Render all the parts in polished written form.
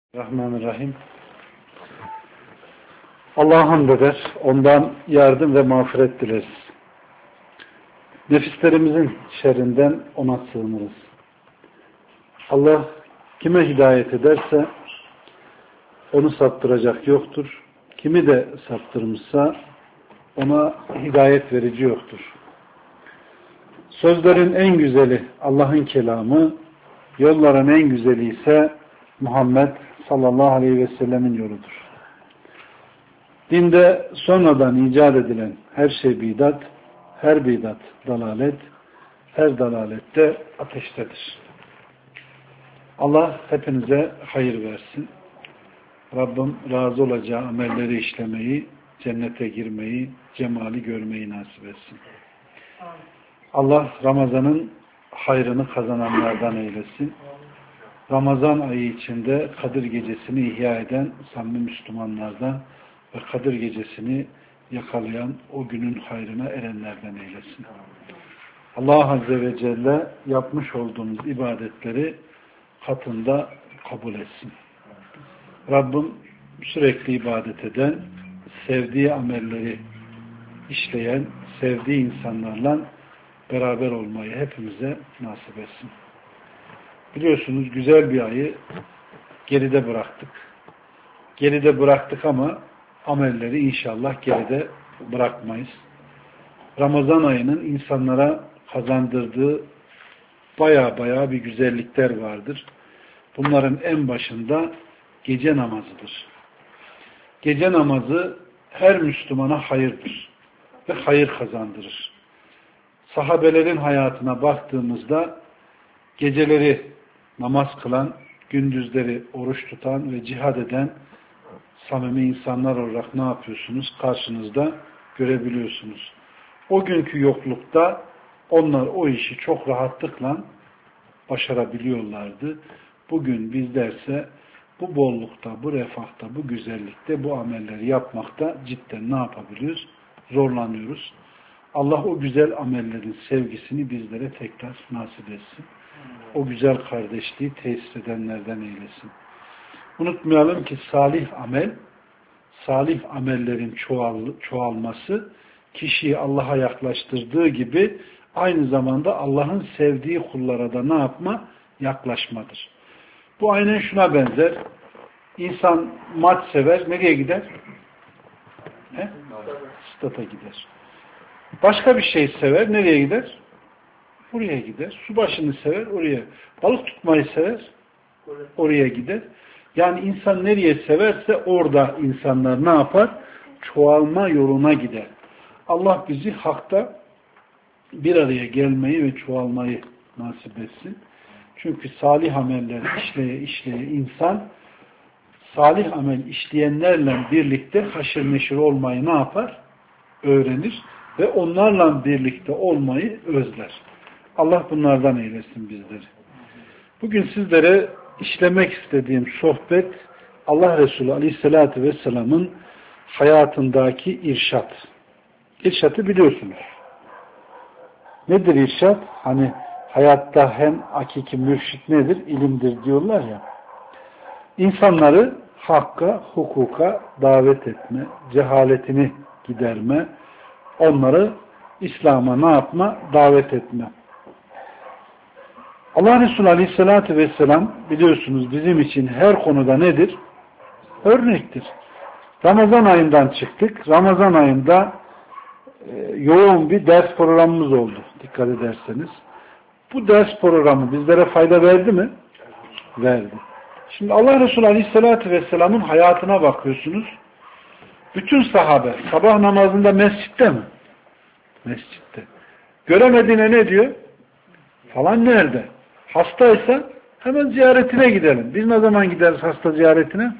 Rahmanirrahim. Allah'a hamd eder, ondan yardım ve mağfiret dileriz. Nefislerimizin şerrinden ona sığınırız. Allah kime hidayet ederse onu saptıracak yoktur. Kimi de saptırmışsa ona hidayet verici yoktur. Sözlerin en güzeli Allah'ın kelamı, yolların en güzeli ise Muhammed sallallahu aleyhi ve sellemin yoludur. Dinde sonradan icat edilen her şey bidat, her bidat dalalet, her dalalette ateştedir. Allah hepinize hayır versin. Rabbim razı olacağı amelleri işlemeyi, cennete girmeyi, cemali görmeyi nasip etsin. Allah Ramazan'ın hayrını kazananlardan eylesin. Ramazan ayı içinde Kadir Gecesi'ni ihya eden samimi Müslümanlardan ve Kadir Gecesi'ni yakalayan o günün hayrına erenlerden eylesin. Allah Azze ve Celle yapmış olduğumuz ibadetleri katında kabul etsin. Rabbim sürekli ibadet eden, sevdiği amelleri işleyen, sevdiği insanlarla beraber olmayı hepimize nasip etsin. Biliyorsunuz güzel bir ayı geride bıraktık. Geride bıraktık ama amelleri inşallah geride bırakmayız. Ramazan ayının insanlara kazandırdığı baya bir güzellikler vardır. Bunların en başında gece namazıdır. Gece namazı her Müslümana hayırdır ve hayır kazandırır. Sahabelerin hayatına baktığımızda geceleri namaz kılan, gündüzleri oruç tutan ve cihad eden samimi insanlar olarak ne yapıyorsunuz? Karşınızda görebiliyorsunuz. O günkü yoklukta onlar o işi çok rahatlıkla başarabiliyorlardı. Bugün bizlerse bu bollukta, bu refahta, bu güzellikte, bu amelleri yapmakta cidden ne yapabiliyoruz? Zorlanıyoruz. Allah o güzel amellerin sevgisini bizlere tekrar nasip etsin. O güzel kardeşliği tesis edenlerden eylesin. Unutmayalım ki salih amellerin çoğalması kişiyi Allah'a yaklaştırdığı gibi aynı zamanda Allah'ın sevdiği kullara da ne yapma? Yaklaşmadır. Bu aynen şuna benzer. İnsan maç sever, nereye gider? Stada gider. Başka bir şey sever, nereye gider? Oraya gider. Su başını sever, oraya. Balık tutmayı sever, oraya gider. Yani insan nereye severse orada insanlar ne yapar? Çoğalma yoluna gider. Allah bizi hakta bir araya gelmeyi ve çoğalmayı nasip etsin. Çünkü salih ameller işleye insan salih amel işleyenlerle birlikte haşır neşir olmayı ne yapar? Öğrenir ve onlarla birlikte olmayı özler. Allah bunlardan eylesin bizleri. Bugün sizlere işlemek istediğim sohbet Allah Resulü Aleyhisselatü Vesselam'ın hayatındaki irşat. İrşatı biliyorsunuz. Nedir irşat? Hani hayatta hem hakiki mürşit nedir? İlimdir diyorlar ya. İnsanları hakka, hukuka davet etme, cehaletini giderme, onları İslam'a ne yapma? Davet etme. Allah Resulü Aleyhisselatü Vesselam biliyorsunuz bizim için her konuda nedir? Örnektir. Ramazan ayından çıktık. Ramazan ayında yoğun bir ders programımız oldu. Dikkat ederseniz. Bu ders programı bizlere fayda verdi mi? Verdi. Şimdi Allah Resulü Aleyhisselatü Vesselam'ın hayatına bakıyorsunuz. Bütün sahabe sabah namazında mescitte mi? Mescitte. Göremediğine ne diyor? Falan nerede? Hastaysa hemen ziyaretine gidelim. Biz ne zaman gideriz hasta ziyaretine?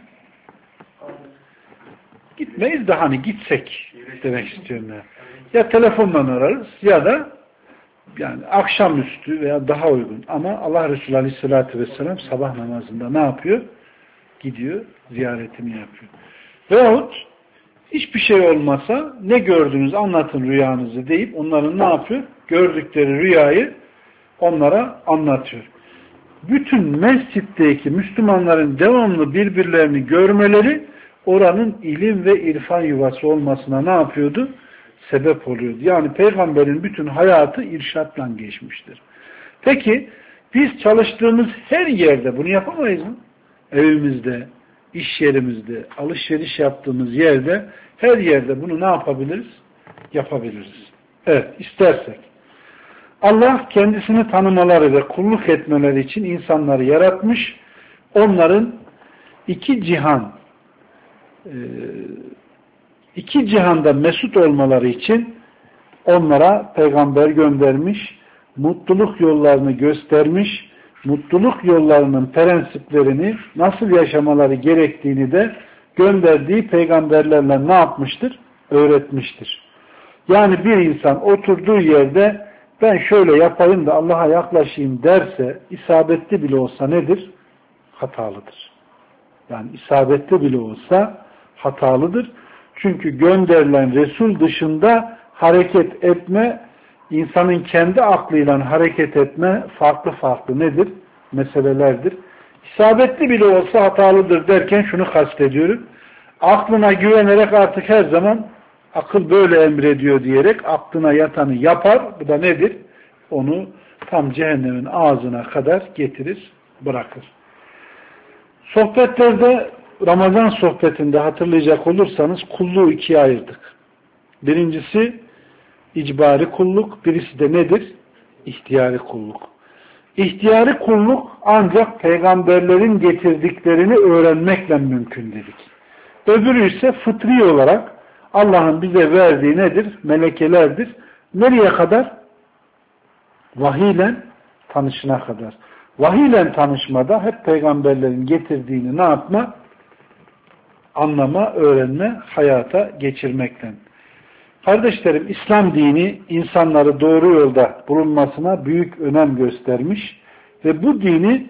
Gitmeyiz de hani gitsek demek istiyorum ya. Ya telefonla ararız ya da yani akşamüstü veya daha uygun. Ama Allah Resulü Aleyhisselatü Vesselam sabah namazında ne yapıyor? Gidiyor, ziyaretini yapıyor. Veyahut hiçbir şey olmasa ne gördünüz anlatın rüyanızı deyip onların ne yapıyor? Gördükleri rüyayı onlara anlatıyor. bütün mescitteki Müslümanların devamlı birbirlerini görmeleri oranın ilim ve irfan yuvası olmasına ne yapıyordu? Sebep oluyordu. Yani peygamberin bütün hayatı irşatla geçmiştir. Peki biz çalıştığımız her yerde bunu yapamayız mı? Evimizde, iş yerimizde, alışveriş yaptığımız yerde, her yerde bunu ne yapabiliriz? Yapabiliriz. Evet, istersek. Allah kendisini tanımaları ve kulluk etmeleri için insanları yaratmış. Onların iki cihanda mesut olmaları için onlara peygamber göndermiş, mutluluk yollarını göstermiş, mutluluk yollarının prensiplerini nasıl yaşamaları gerektiğini de gönderdiği peygamberlerle ne yapmıştır? Öğretmiştir. Yani bir insan oturduğu yerde ben şöyle yapayım da Allah'a yaklaşayım derse isabetli bile olsa nedir? Hatalıdır. Yani isabetli bile olsa hatalıdır. Çünkü gönderilen Resul dışında hareket etme, insanın kendi aklıyla hareket etme farklı farklı nedir? Meselelerdir. İsabetli bile olsa hatalıdır derken şunu kastediyorum. Aklına güvenerek artık her zaman akıl böyle emrediyor diyerek aklına yatanı yapar. Bu da nedir? Onu tam cehennemin ağzına kadar getirir, bırakır. Sohbetlerde, Ramazan sohbetinde hatırlayacak olursanız kulluğu ikiye ayırdık. Birincisi icbari kulluk, birisi de nedir? İhtiyari kulluk. İhtiyari kulluk ancak peygamberlerin getirdiklerini öğrenmekle mümkün dedik. Öbürü ise fıtri olarak Allah'ın bize verdiği nedir? Melekelerdir. Nereye kadar? Vahiyle tanışına kadar. Vahiyle tanışmada hep peygamberlerin getirdiğini ne yapma? Anlama, öğrenme, hayata geçirmekten. Kardeşlerim, İslam dini insanları doğru yolda bulunmasına büyük önem göstermiş ve bu dini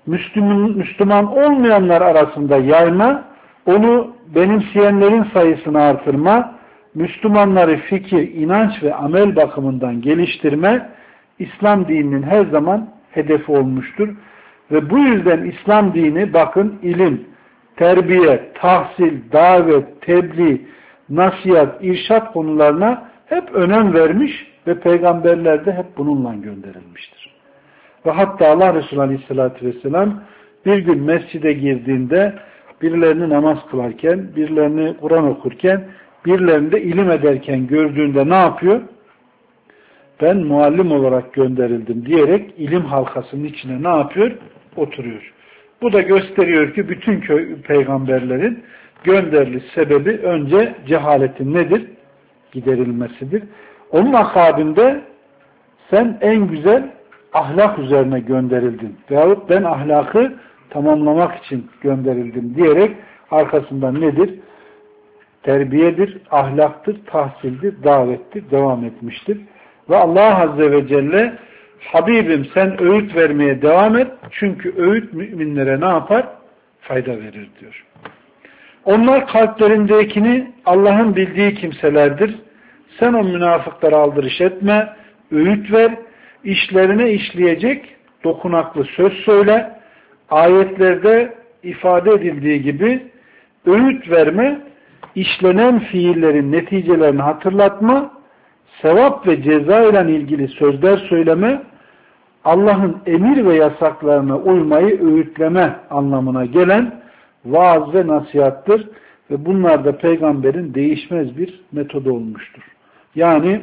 Müslüman olmayanlar arasında yayma, onu benimseyenlerin sayısını artırma, Müslümanları fikir, inanç ve amel bakımından geliştirme, İslam dininin her zaman hedefi olmuştur. Ve bu yüzden İslam dini bakın ilim, terbiye, tahsil, davet, tebliğ, nasihat, irşat konularına hep önem vermiş ve peygamberler de hep bununla gönderilmiştir. Ve hatta Allah Resulü Aleyhisselatü Vesselam bir gün mescide girdiğinde birilerini namaz kılarken, birilerini Kur'an okurken, birilerini de ilim ederken gördüğünde ne yapıyor? Ben muallim olarak gönderildim diyerek ilim halkasının içine ne yapıyor? Oturuyor. Bu da gösteriyor ki bütün peygamberlerin gönderiliş sebebi önce cehaletin nedir? Giderilmesidir. Onun akabinde sen en güzel ahlak üzerine gönderildin. Veyahut ben ahlakı tamamlamak için gönderildim diyerek arkasından nedir? Terbiyedir, ahlaktır, tahsildir, davettir, devam etmiştir. Ve Allah Azze ve Celle Habibim sen öğüt vermeye devam et. Çünkü öğüt müminlere ne yapar? Fayda verir diyor. Onlar kalplerindekini Allah'ın bildiği kimselerdir. Sen o münafıklara aldırış etme, öğüt ver, işlerine işleyecek dokunaklı söz söyle. Ayetlerde ifade edildiği gibi öğüt verme, işlenen fiillerin neticelerini hatırlatma, sevap ve ceza ile ilgili sözler söyleme, Allah'ın emir ve yasaklarına uymayı öğütleme anlamına gelen vaaz ve nasihattır ve bunlar da peygamberin değişmez bir metodu olmuştur. Yani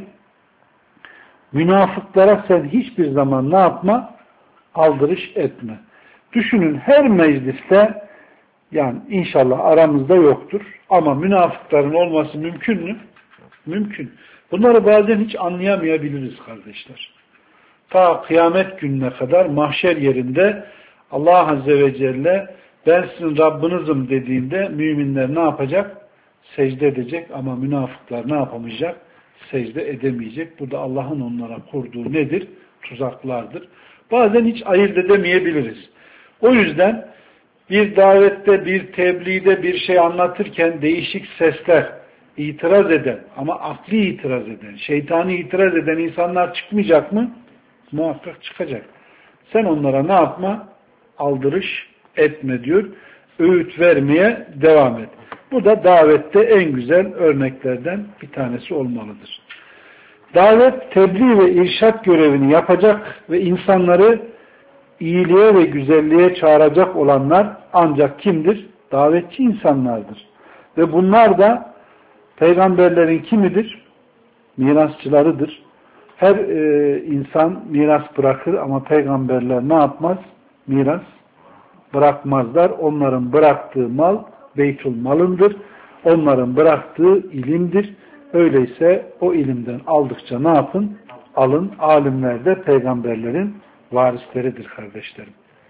münafıklara sen hiçbir zaman ne yapma? Aldırış etme. Düşünün her mecliste, yani inşallah aramızda yoktur ama münafıkların olması mümkün mü? Mümkün. Bunları bazen hiç anlayamayabiliriz kardeşler. Ta kıyamet gününe kadar mahşer yerinde Allah Azze ve Celle ben sizin Rabbinizim dediğinde müminler ne yapacak? Secde edecek ama münafıklar ne yapamayacak? Secde edemeyecek. Bu da Allah'ın onlara kurduğu nedir? Tuzaklardır. Bazen hiç ayırt edemeyebiliriz. O yüzden bir davette, bir tebliğde bir şey anlatırken değişik sesler, itiraz eden ama akli itiraz eden, şeytani itiraz eden insanlar çıkmayacak mı? Muhakkak çıkacak. Sen onlara ne yapma? aldırış etme diyor. Öğüt vermeye devam et. Bu da davette en güzel örneklerden bir tanesi olmalıdır. Davet, tebliğ ve irşat görevini yapacak ve insanları iyiliğe ve güzelliğe çağıracak olanlar ancak kimdir? Davetçi insanlardır. Ve bunlar da peygamberlerin kimidir? Mirasçılarıdır. Her insan miras bırakır ama peygamberler ne yapmaz? Miras bırakmazlar. Onların bıraktığı mal beytul malındır. Onların bıraktığı ilimdir. Öyleyse o ilimden aldıkça ne yapın? Alın. Alimler de peygamberlerin varisleridir kardeşlerim.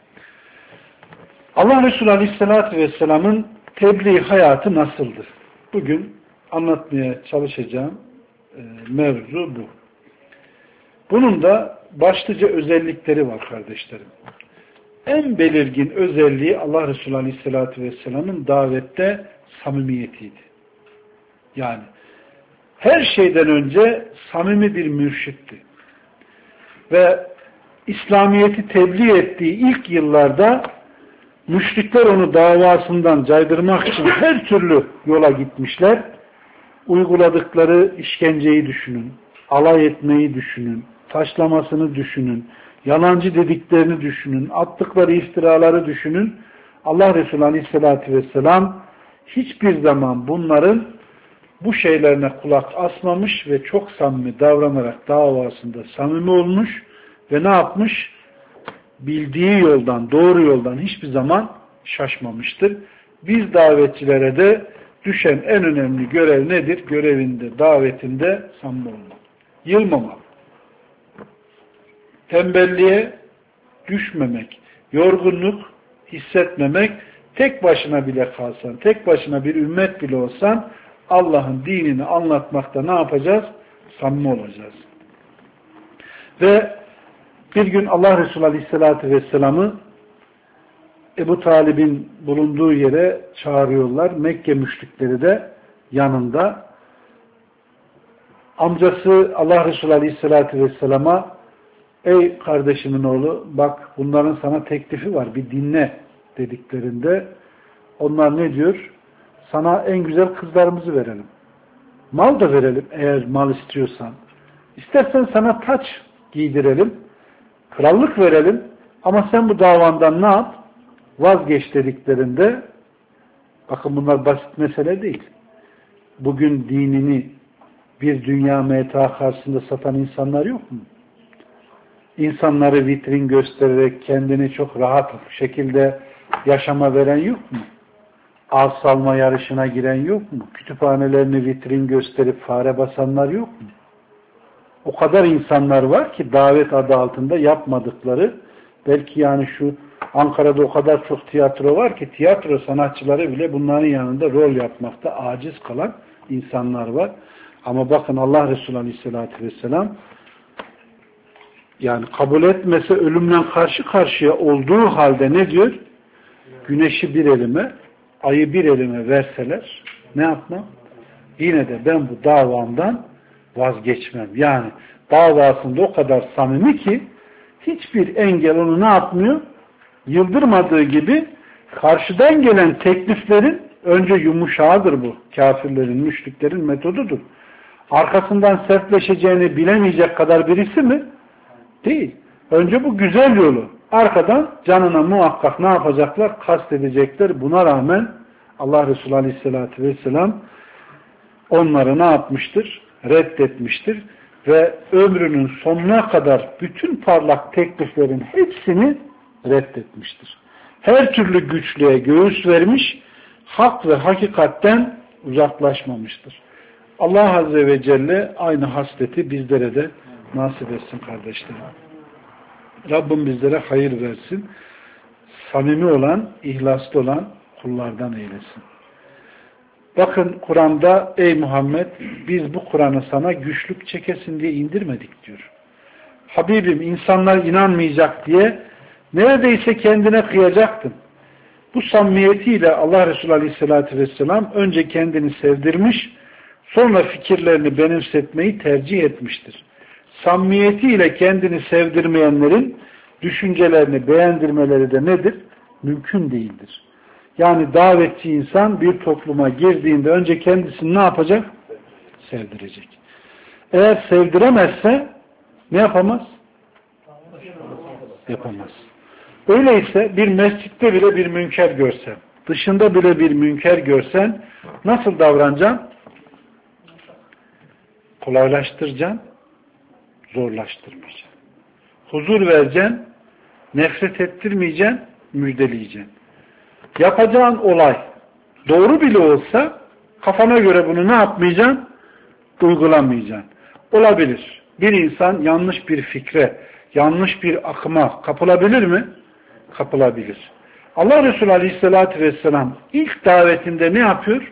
Allah Resulü Aleyhisselatü Vesselam'ın tebliğ hayatı nasıldır? Bugün anlatmaya çalışacağım mevzu bu. Bunun da başlıca özellikleri var kardeşlerim. En belirgin özelliği Allah Resulü Aleyhisselatü Vesselam'ın davette samimiyetiydi. Yani her şeyden önce samimi bir mürşitti. Ve İslamiyet'i tebliğ ettiği ilk yıllarda müşrikler onu davasından caydırmak için her türlü yola gitmişler. Uyguladıkları işkenceyi düşünün, alay etmeyi düşünün, taşlamasını düşünün, yalancı dediklerini düşünün, attıkları iftiraları düşünün. Allah Resulü Aleyhisselatü Vesselam hiçbir zaman bunların bu şeylerine kulak asmamış ve çok samimi davranarak davasında samimi olmuş ve ne yapmış? Bildiği yoldan, doğru yoldan hiçbir zaman şaşmamıştır. Biz davetçilere de düşen en önemli görev nedir? Görevinde, davetinde samimi olmak. Yılmamak. Tembelliğe düşmemek. Yorgunluk hissetmemek. Tek başına bile kalsan, tek başına bir ümmet bile olsan Allah'ın dinini anlatmakta ne yapacağız? Samimi olacağız. Ve bir gün Allah Resulü Aleyhisselatü Vesselam'ı Ebu Talib'in bulunduğu yere çağırıyorlar. Mekke müşrikleri de yanında. Amcası Allah Resulü Aleyhisselatü Vesselam'a ey kardeşimin oğlu bak bunların sana teklifi var bir dinle dediklerinde onlar ne diyor? Sana en güzel kızlarımızı verelim. Mal da verelim eğer mal istiyorsan. İstersen sana taç giydirelim. Krallık verelim. Ama sen bu davandan ne yap? Vazgeç dediklerinde bakın bunlar basit mesele değil. Bugün dinini bir dünya meta karşısında satan insanlar yok mu? İnsanları vitrin göstererek kendini çok rahat şekilde yaşama veren yok mu? Ağ salma yarışına giren yok mu? Kütüphanelerini vitrin gösterip fare basanlar yok mu? O kadar insanlar var ki davet adı altında yapmadıkları, belki yani şu Ankara'da o kadar çok tiyatro var ki tiyatro sanatçıları bile bunların yanında rol yapmakta aciz kalan insanlar var. Ama bakın Allah Resulü Aleyhisselatü Vesselam yani kabul etmese ölümle karşı karşıya olduğu halde ne diyor? Güneşi bir elime, ayı bir elime verseler ne yapmam? Yine de ben bu davamdan vazgeçmem. Yani davasında o kadar samimi ki hiçbir engel onu ne yapmıyor? Yıldırmadığı gibi karşıdan gelen tekliflerin önce yumuşağıdır bu. Kafirlerin, müşriklerin metodudur. Arkasından sertleşeceğini bilemeyecek kadar birisi mi? Değil. Önce bu güzel yolu. Arkadan canına muhakkak ne yapacaklar? Kastedecekler. Buna rağmen Allah Resulü Aleyhisselatü Vesselam onları ne yapmıştır? Reddetmiştir. Ve ömrünün sonuna kadar bütün parlak tekliflerin hepsini reddetmiştir. Her türlü güçlüğe göğüs vermiş, hak ve hakikatten uzaklaşmamıştır. Allah Azze ve Celle aynı hasleti bizlere de nasip etsin kardeşlerim. Rabbim bizlere hayır versin. Samimi olan, ihlaslı olan kullardan eylesin. Bakın Kur'an'da ey Muhammed biz bu Kur'an'ı sana güçlük çekesin diye indirmedik diyor. Habibim insanlar inanmayacak diye neredeyse kendine kıyacaktın. Bu samimiyetiyle Allah Resulü Aleyhisselatü Vesselam önce kendini sevdirmiş, sonra fikirlerini benimsetmeyi tercih etmiştir. Samimiyetiyle kendini sevdirmeyenlerin düşüncelerini beğendirmeleri de nedir? Mümkün değildir. Yani davetçi insan bir topluma girdiğinde önce kendisini ne yapacak? Sevdirecek. Eğer sevdiremezse ne yapamaz? Yapamaz. Öyleyse bir mescitte bile bir münker görsen, dışında bile bir münker görsen nasıl davranacaksın? Kolaylaştıracaksın, zorlaştırmayacaksın. Huzur vereceksin, nefret ettirmeyeceksin, müjdeleyeceksin. Yapacağın olay doğru bile olsa kafana göre bunu ne yapmayacaksın? Uygulamayacaksın. Olabilir. Bir insan yanlış bir fikre, yanlış bir akıma kapılabilir mi? Kapılabilir. Allah Resulü Aleyhisselatü Vesselam ilk davetinde ne yapıyor?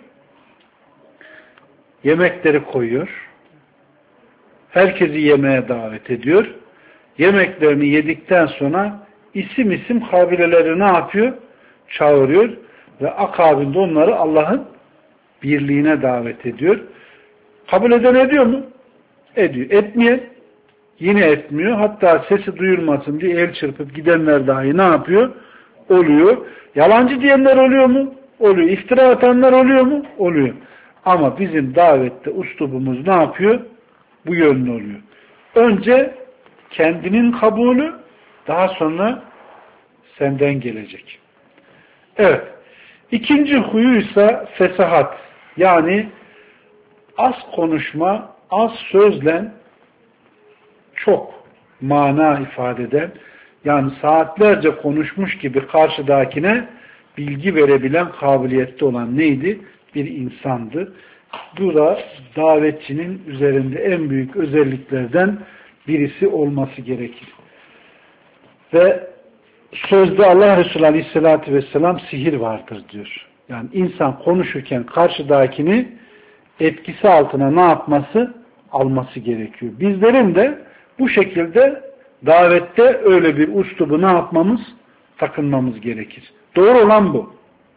Yemekleri koyuyor. Herkesi yemeğe davet ediyor. Yemeklerini yedikten sonra isim isim kabileleri ne yapıyor? Çağırıyor ve akabinde onları Allah'ın birliğine davet ediyor. Kabul eden ediyor mu? Ediyor. Etmeyen yine etmiyor. Hatta sesi duyulmasın diye el çırpıp gidenler dahi ne yapıyor? Oluyor. Yalancı diyenler oluyor mu? Oluyor. İftira atanlar oluyor mu? Oluyor. Ama bizim davette uslubumuz ne yapıyor? Bu yönlü oluyor. Önce kendinin kabulü, daha sonra senden gelecek. Evet. İkinci huyuysa fesahat. Yani az konuşma, az sözle çok mana ifade eden, yani saatlerce konuşmuş gibi karşıdakine bilgi verebilen kabiliyette olan neydi? Bir insandı. Bu da davetçinin üzerinde en büyük özelliklerden birisi olması gerekir. Ve sözde Allah Resulü Aleyhisselatü Vesselam sihir vardır diyor. Yani insan konuşurken karşıdakini etkisi altına ne yapması? Alması gerekiyor. Bizlerin de bu şekilde davette öyle bir uslubu ne yapmamız? Takınmamız gerekir. Doğru olan bu.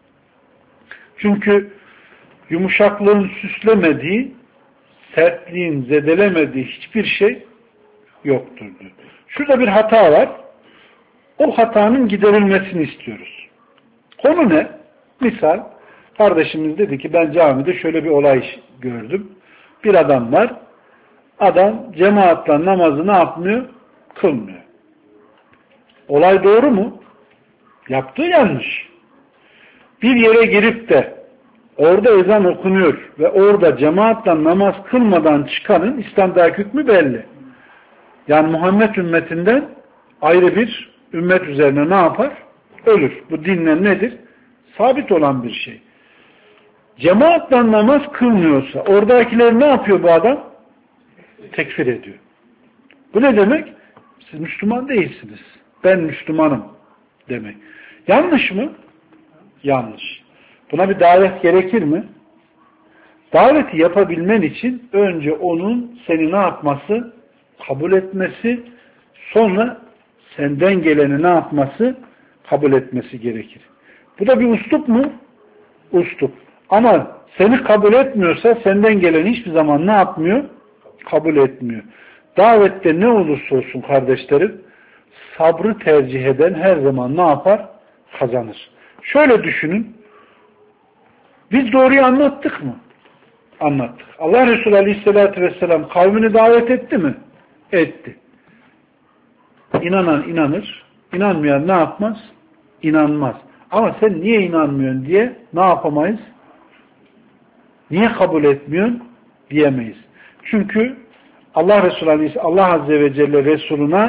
Çünkü yumuşaklığın süslemediği, sertliğin zedelemediği hiçbir şey yoktur diyor. Şurada bir hata var. O hatanın giderilmesini istiyoruz. Konu ne? Misal, kardeşimiz dedi ki ben camide şöyle bir olay gördüm. Bir adam var. Adam cemaatle namazı ne yapmıyor? Kılmıyor. Olay doğru mu? Yaptığı yanlış. Bir yere girip de orada ezan okunuyor ve orada cemaatle namaz kılmadan çıkanın İslam'daki hükmü belli. Yani Muhammed ümmetinden ayrı bir ümmet üzerine ne yapar? Ölür. Bu dinle nedir? Sabit olan bir şey. Cemaatle namaz kılmıyorsa oradakiler ne yapıyor bu adam? Tekfir ediyor. Bu ne demek? Siz Müslüman değilsiniz. Ben Müslümanım demek. Yanlış mı? Yanlış. Buna bir davet gerekir mi? Daveti yapabilmen için önce onun seni ne yapması? Kabul etmesi, sonra senden geleni ne yapması? Kabul etmesi gerekir. Bu da bir uslup mu? Uslup. Ama seni kabul etmiyorsa senden geleni hiçbir zaman ne yapmıyor? Kabul etmiyor. Davette ne olursa olsun kardeşlerim, sabrı tercih eden her zaman ne yapar? Kazanır. Şöyle düşünün. Biz doğruyu anlattık mı? Anlattık. Allah Resulü Aleyhisselatü Vesselam kavmini davet etti mi? Etti. İnanan inanır. İnanmayan ne yapmaz? İnanmaz. Ama sen niye inanmıyorsun diye ne yapamayız? Niye kabul etmiyorsun? Diyemeyiz. Çünkü Allah Resulü Aleyhisselam, Allah Azze ve Celle Resuluna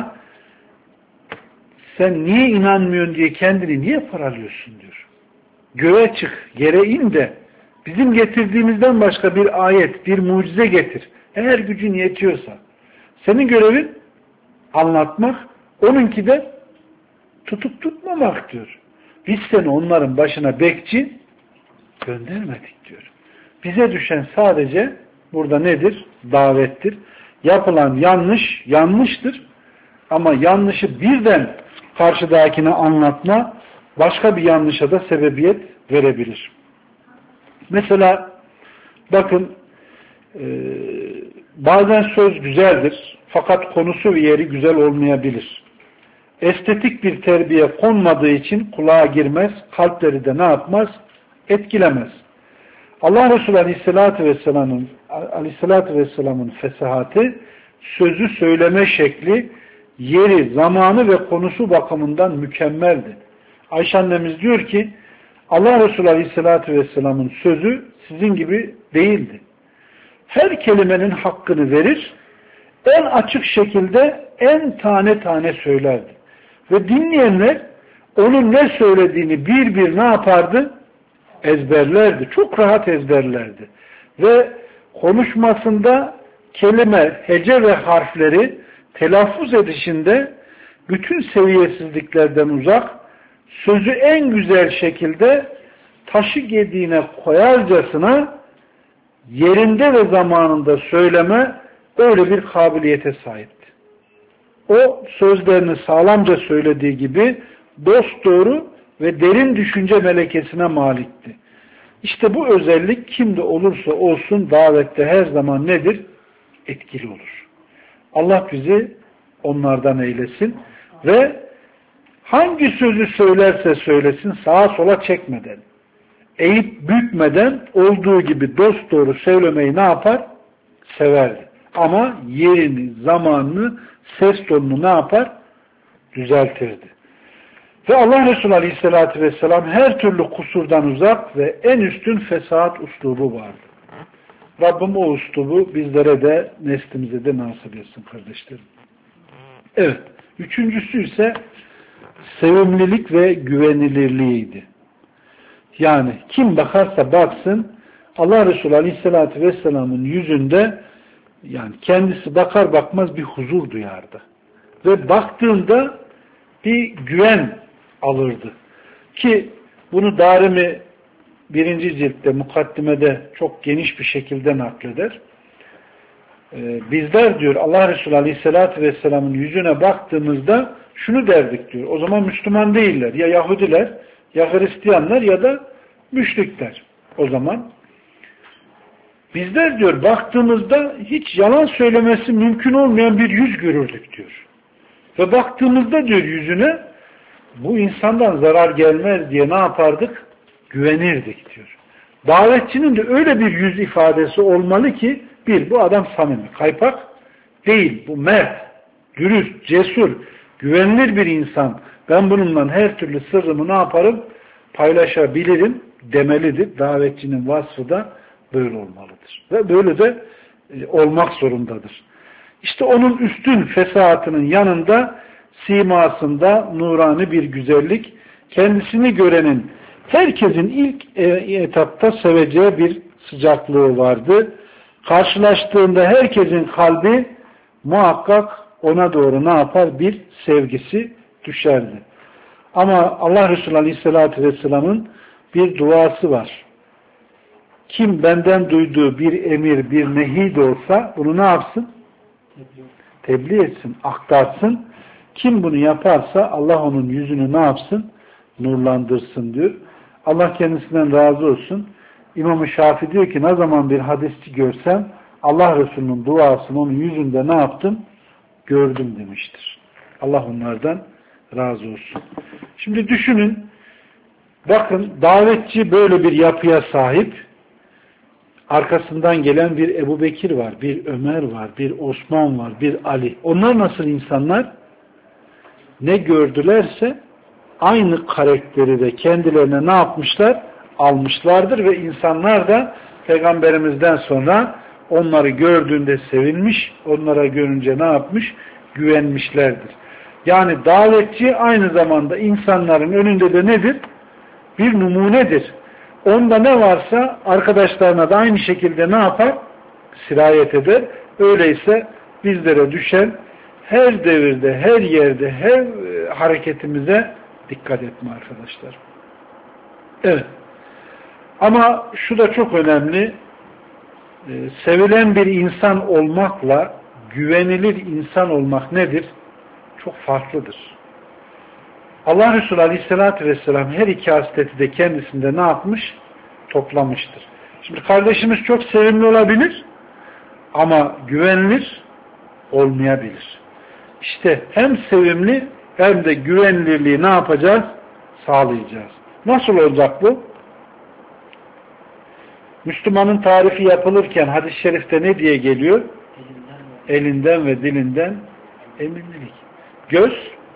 sen niye inanmıyorsun diye kendini niye paralıyorsun diyor. Göğe çık, yere in de bizim getirdiğimizden başka bir ayet, bir mucize getir. Eğer gücün yetiyorsa. Senin görevin anlatmak, onunki de tutup tutmamak diyor. Biz seni onların başına bekçi göndermedik diyor. Bize düşen sadece burada nedir? Davettir. Yapılan yanlış, yanlıştır. Ama yanlışı birden karşıdakine anlatma başka bir yanlışa da sebebiyet verebilir. Mesela bakın bazen söz güzeldir fakat konusu ve yeri güzel olmayabilir. estetik bir terbiye konmadığı için kulağa girmez, kalpleri de ne yapmaz? Etkilemez. Allah Resulü Aleyhisselatü Vesselam'ın fesahati, sözü söyleme şekli, yeri, zamanı ve konusu bakımından mükemmeldi. Ayşe annemiz diyor ki, Allah Resulü Aleyhisselatü Vesselam'ın sözü sizin gibi değildi. Her kelimenin hakkını verir, en açık şekilde en tane tane söylerdi. Ve dinleyenler onun ne söylediğini bir bir ne yapardı? Ezberlerdi. Çok rahat ezberlerdi. Ve konuşmasında kelime, hece ve harfleri telaffuz edişinde bütün seviyesizliklerden uzak, sözü en güzel şekilde taşı gediğine koyarcasına yerinde ve zamanında söyleme öyle bir kabiliyete sahipti. O sözlerini sağlamca söylediği gibi dosdoğru ve derin düşünce melekesine malikti. İşte bu özellik kimde olursa olsun davette her zaman nedir? Etkili olur. Allah bizi onlardan eylesin ve hangi sözü söylerse söylesin sağa sola çekmeden, eğip bükmeden olduğu gibi dosdoğru söylemeyi ne yapar? Severdi. Ama yerini, zamanını, ses tonunu ne yapar? Düzeltirdi. Ve Allah Resulü Aleyhisselatü Vesselam her türlü kusurdan uzak ve en üstün fesahat uslubu vardı. Rabbim o uslubu bizlere de neslimize de nasip etsin kardeşlerim. Evet. Üçüncüsü ise sevimlilik ve güvenilirliğiydi. Yani kim bakarsa baksın Allah Resulü Aleyhisselatü Vesselam'ın yüzünde yani kendisi bakar bakmaz bir huzur duyardı. Ve baktığında bir güven alırdı. Ki bunu Darimi 1. ciltte, mukaddimede çok geniş bir şekilde nakleder. Bizler diyor Allah Resulü Aleyhisselatü Vesselam'ın yüzüne baktığımızda şunu derdik diyor. O zaman Müslüman değiller. Ya Yahudiler, ya Hristiyanlar ya da müşrikler. O zaman bizler diyor baktığımızda hiç yalan söylemesi mümkün olmayan bir yüz görürdük diyor. Ve baktığımızda diyor yüzüne bu insandan zarar gelmez diye ne yapardık? Güvenirdik diyor. Davetçinin de öyle bir yüz ifadesi olmalı ki bu adam samimi, kaypak değil, bu mert, dürüst, cesur, güvenilir bir insan. Ben bununla her türlü sırrımı ne yaparım? Paylaşabilirim demelidir. Davetçinin vasfı da böyle olmalıdır. Ve böyle de olmak zorundadır. İşte onun üstün fesahatının yanında simasında nurani bir güzellik, kendisini görenin herkesin ilk etapta seveceği bir sıcaklığı vardı. Karşılaştığında herkesin kalbi muhakkak ona doğru ne yapar? Bir sevgisi düşerdi. Ama Allah Resulü Aleyhisselatü Vesselam'ın bir duası var. Kim benden duyduğu bir emir, bir nehi de olsa bunu ne yapsın? Tebliğ etsin, aktarsın. Kim bunu yaparsa Allah onun yüzünü ne yapsın? Nurlandırsın diyor. Allah kendisinden razı olsun. İmam-ı Şafii diyor ki ne zaman bir hadisçi görsem Allah Resulü'nün duasını onun yüzünde ne yaptım? Gördüm demiştir. Allah onlardan razı olsun. Şimdi düşünün, bakın davetçi böyle bir yapıya sahip, arkasından gelen bir Ebu Bekir var, bir Ömer var, bir Osman var, bir Ali. Onlar nasıl insanlar? Ne gördülerse aynı karakteri de kendilerine ne yapmışlar? Almışlardır ve insanlar da Peygamberimizden sonra onları gördüğünde sevinmiş, onlara görünce ne yapmış? Güvenmişlerdir. Yani davetçi aynı zamanda insanların önünde de nedir? Bir numunedir. Onda ne varsa arkadaşlarına da aynı şekilde ne yapar? Sirayet eder. Öyleyse bizlere düşen her devirde, her yerde, her hareketimize dikkat etme arkadaşlar. Evet. Ama şu da çok önemli. Sevilen bir insan olmakla güvenilir insan olmak nedir? Çok farklıdır. Allah Resulü Aleyhisselatü Vesselam her iki hasleti de kendisinde ne yapmış? Toplamıştır. Şimdi kardeşimiz çok sevimli olabilir ama güvenilir olmayabilir. İşte hem sevimli hem de güvenilirliği ne yapacağız? Sağlayacağız. Nasıl olacak bu? Müslümanın tarifi yapılırken hadis-i şerifte ne diye geliyor? Elinden ve dilinden eminlik. Göz,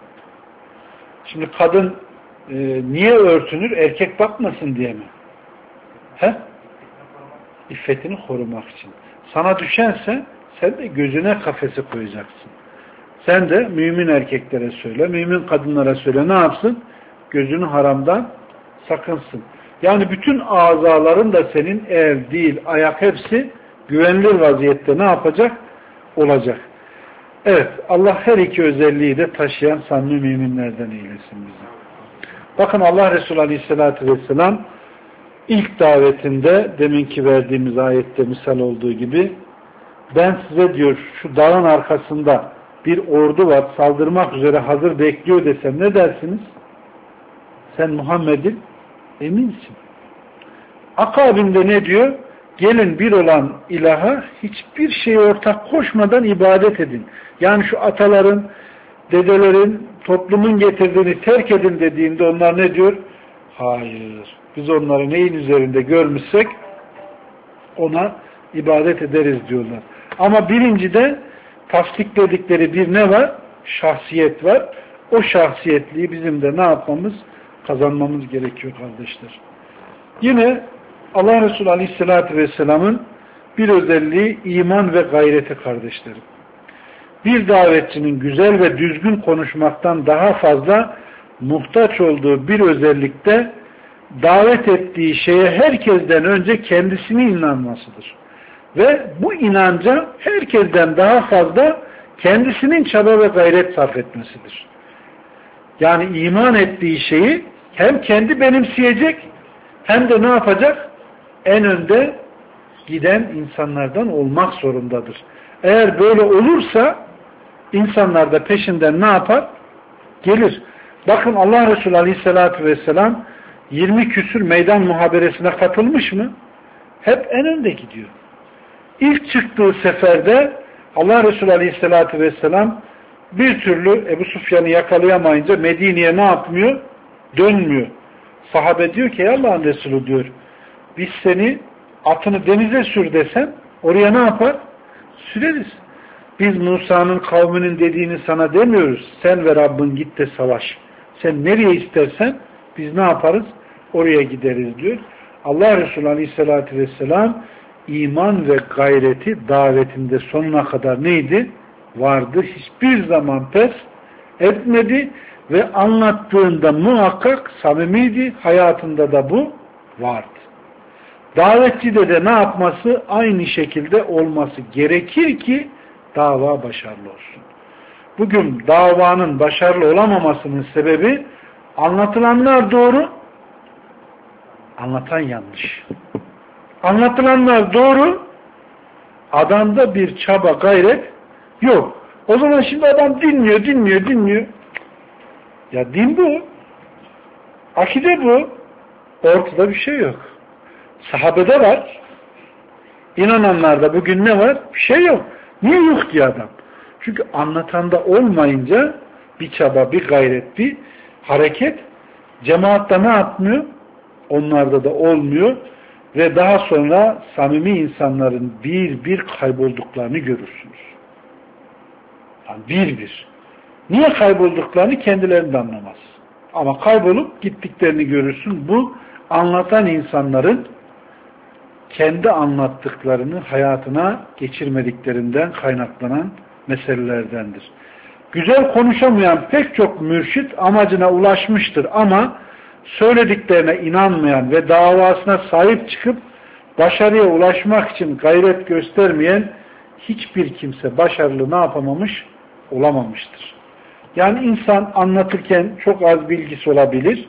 şimdi kadın niye örtünür? Erkek bakmasın diye mi? He? İffetini korumak için. Sana düşense sen de gözüne kafesi koyacaksın. Sen de mümin erkeklere söyle, mümin kadınlara söyle, ne yapsın? Gözünü haramdan sakınsın. Yani bütün azaların da senin el, dil, ayak hepsi güvenilir vaziyette ne yapacak? Olacak. Evet, Allah her iki özelliği de taşıyan samimi müminlerden eylesin bizi. Bakın Allah Resulü Aleyhisselatü Vesselam ilk davetinde deminki verdiğimiz ayette misal olduğu gibi ben size diyor şu dağın arkasında bir ordu var saldırmak üzere hazır bekliyor desem ne dersiniz? Sen Muhammed'in eminsin. Akabinde ne diyor? Gelin bir olan ilaha hiçbir şeye ortak koşmadan ibadet edin. Yani şu ataların, dedelerin, toplumun getirdiğini terk edin dediğinde onlar ne diyor? Hayır. Biz onları neyin üzerinde görmüşsek ona ibadet ederiz diyorlar. Ama birincide tasdikledikleri bir ne var? Şahsiyet var. O şahsiyetliği bizim de ne yapmamız? Kazanmamız gerekiyor kardeşler. Yine Allah Resulü Aleyhisselatü Vesselam'ın bir özelliği iman ve gayreti kardeşlerim. Bir davetçinin güzel ve düzgün konuşmaktan daha fazla muhtaç olduğu bir özellikte davet ettiği şeye herkesten önce kendisinin inanmasıdır. Ve bu inanca herkesten daha fazla kendisinin çaba ve gayret sarf etmesidir. Yani iman ettiği şeyi hem kendi benimseyecek hem de ne yapacak? En önde giden insanlardan olmak zorundadır. Eğer böyle olursa insanlar da peşinden ne yapar? Gelir. Bakın Allah Resulü Aleyhisselatü Vesselam 20 küsür meydan muhaberesine katılmış mı? Hep en önde gidiyor. İlk çıktığı seferde Allah Resulü Aleyhisselatü Vesselam bir türlü Ebu Sufyan'ı yakalayamayınca Medine'ye ne yapmıyor? Dönmüyor. Sahabe diyor ki Allah'ın Resulü diyor biz seni atını denize sür desem oraya ne yapar? Süreriz. Biz Musa'nın kavminin dediğini sana demiyoruz. Sen ve Rabbin git de savaş. Sen nereye istersen biz ne yaparız? Oraya gideriz diyor. Allah Resulü Aleyhisselatü Vesselam iman ve gayreti davetinde sonuna kadar neydi? Vardı. Hiçbir zaman pes etmedi ve anlattığında muhakkak samimiydi. Hayatında da bu vardı. Davetçide de ne yapması? Aynı şekilde olması gerekir ki dava başarılı olsun. Bugün davanın başarılı olamamasının sebebi anlatılanlar doğru, anlatan yanlış. Anlatılanlar doğru, adamda bir çaba gayret yok. O zaman şimdi adam dinliyor. Ya din bu. Akide bu. Ortada bir şey yok. Sahabede var. İnananlarda bugün ne var? Bir şey yok. Niye yok diyor adam? Çünkü anlatanda olmayınca bir çaba, bir gayret, bir hareket cemaatta ne yapmıyor? Onlarda da olmuyor ve daha sonra samimi insanların bir kaybolduklarını görürsünüz. Yani bir. Niye kaybolduklarını kendileri de anlamaz. Ama kaybolup gittiklerini görürsün. Bu anlatan insanların kendi anlattıklarını hayatına geçirmediklerinden kaynaklanan meselelerdendir. Güzel konuşamayan pek çok mürşit amacına ulaşmıştır ama söylediklerine inanmayan ve davasına sahip çıkıp başarıya ulaşmak için gayret göstermeyen hiçbir kimse başarılı ne yapamamış? Olamamıştır. Yani insan anlatırken çok az bilgisi olabilir,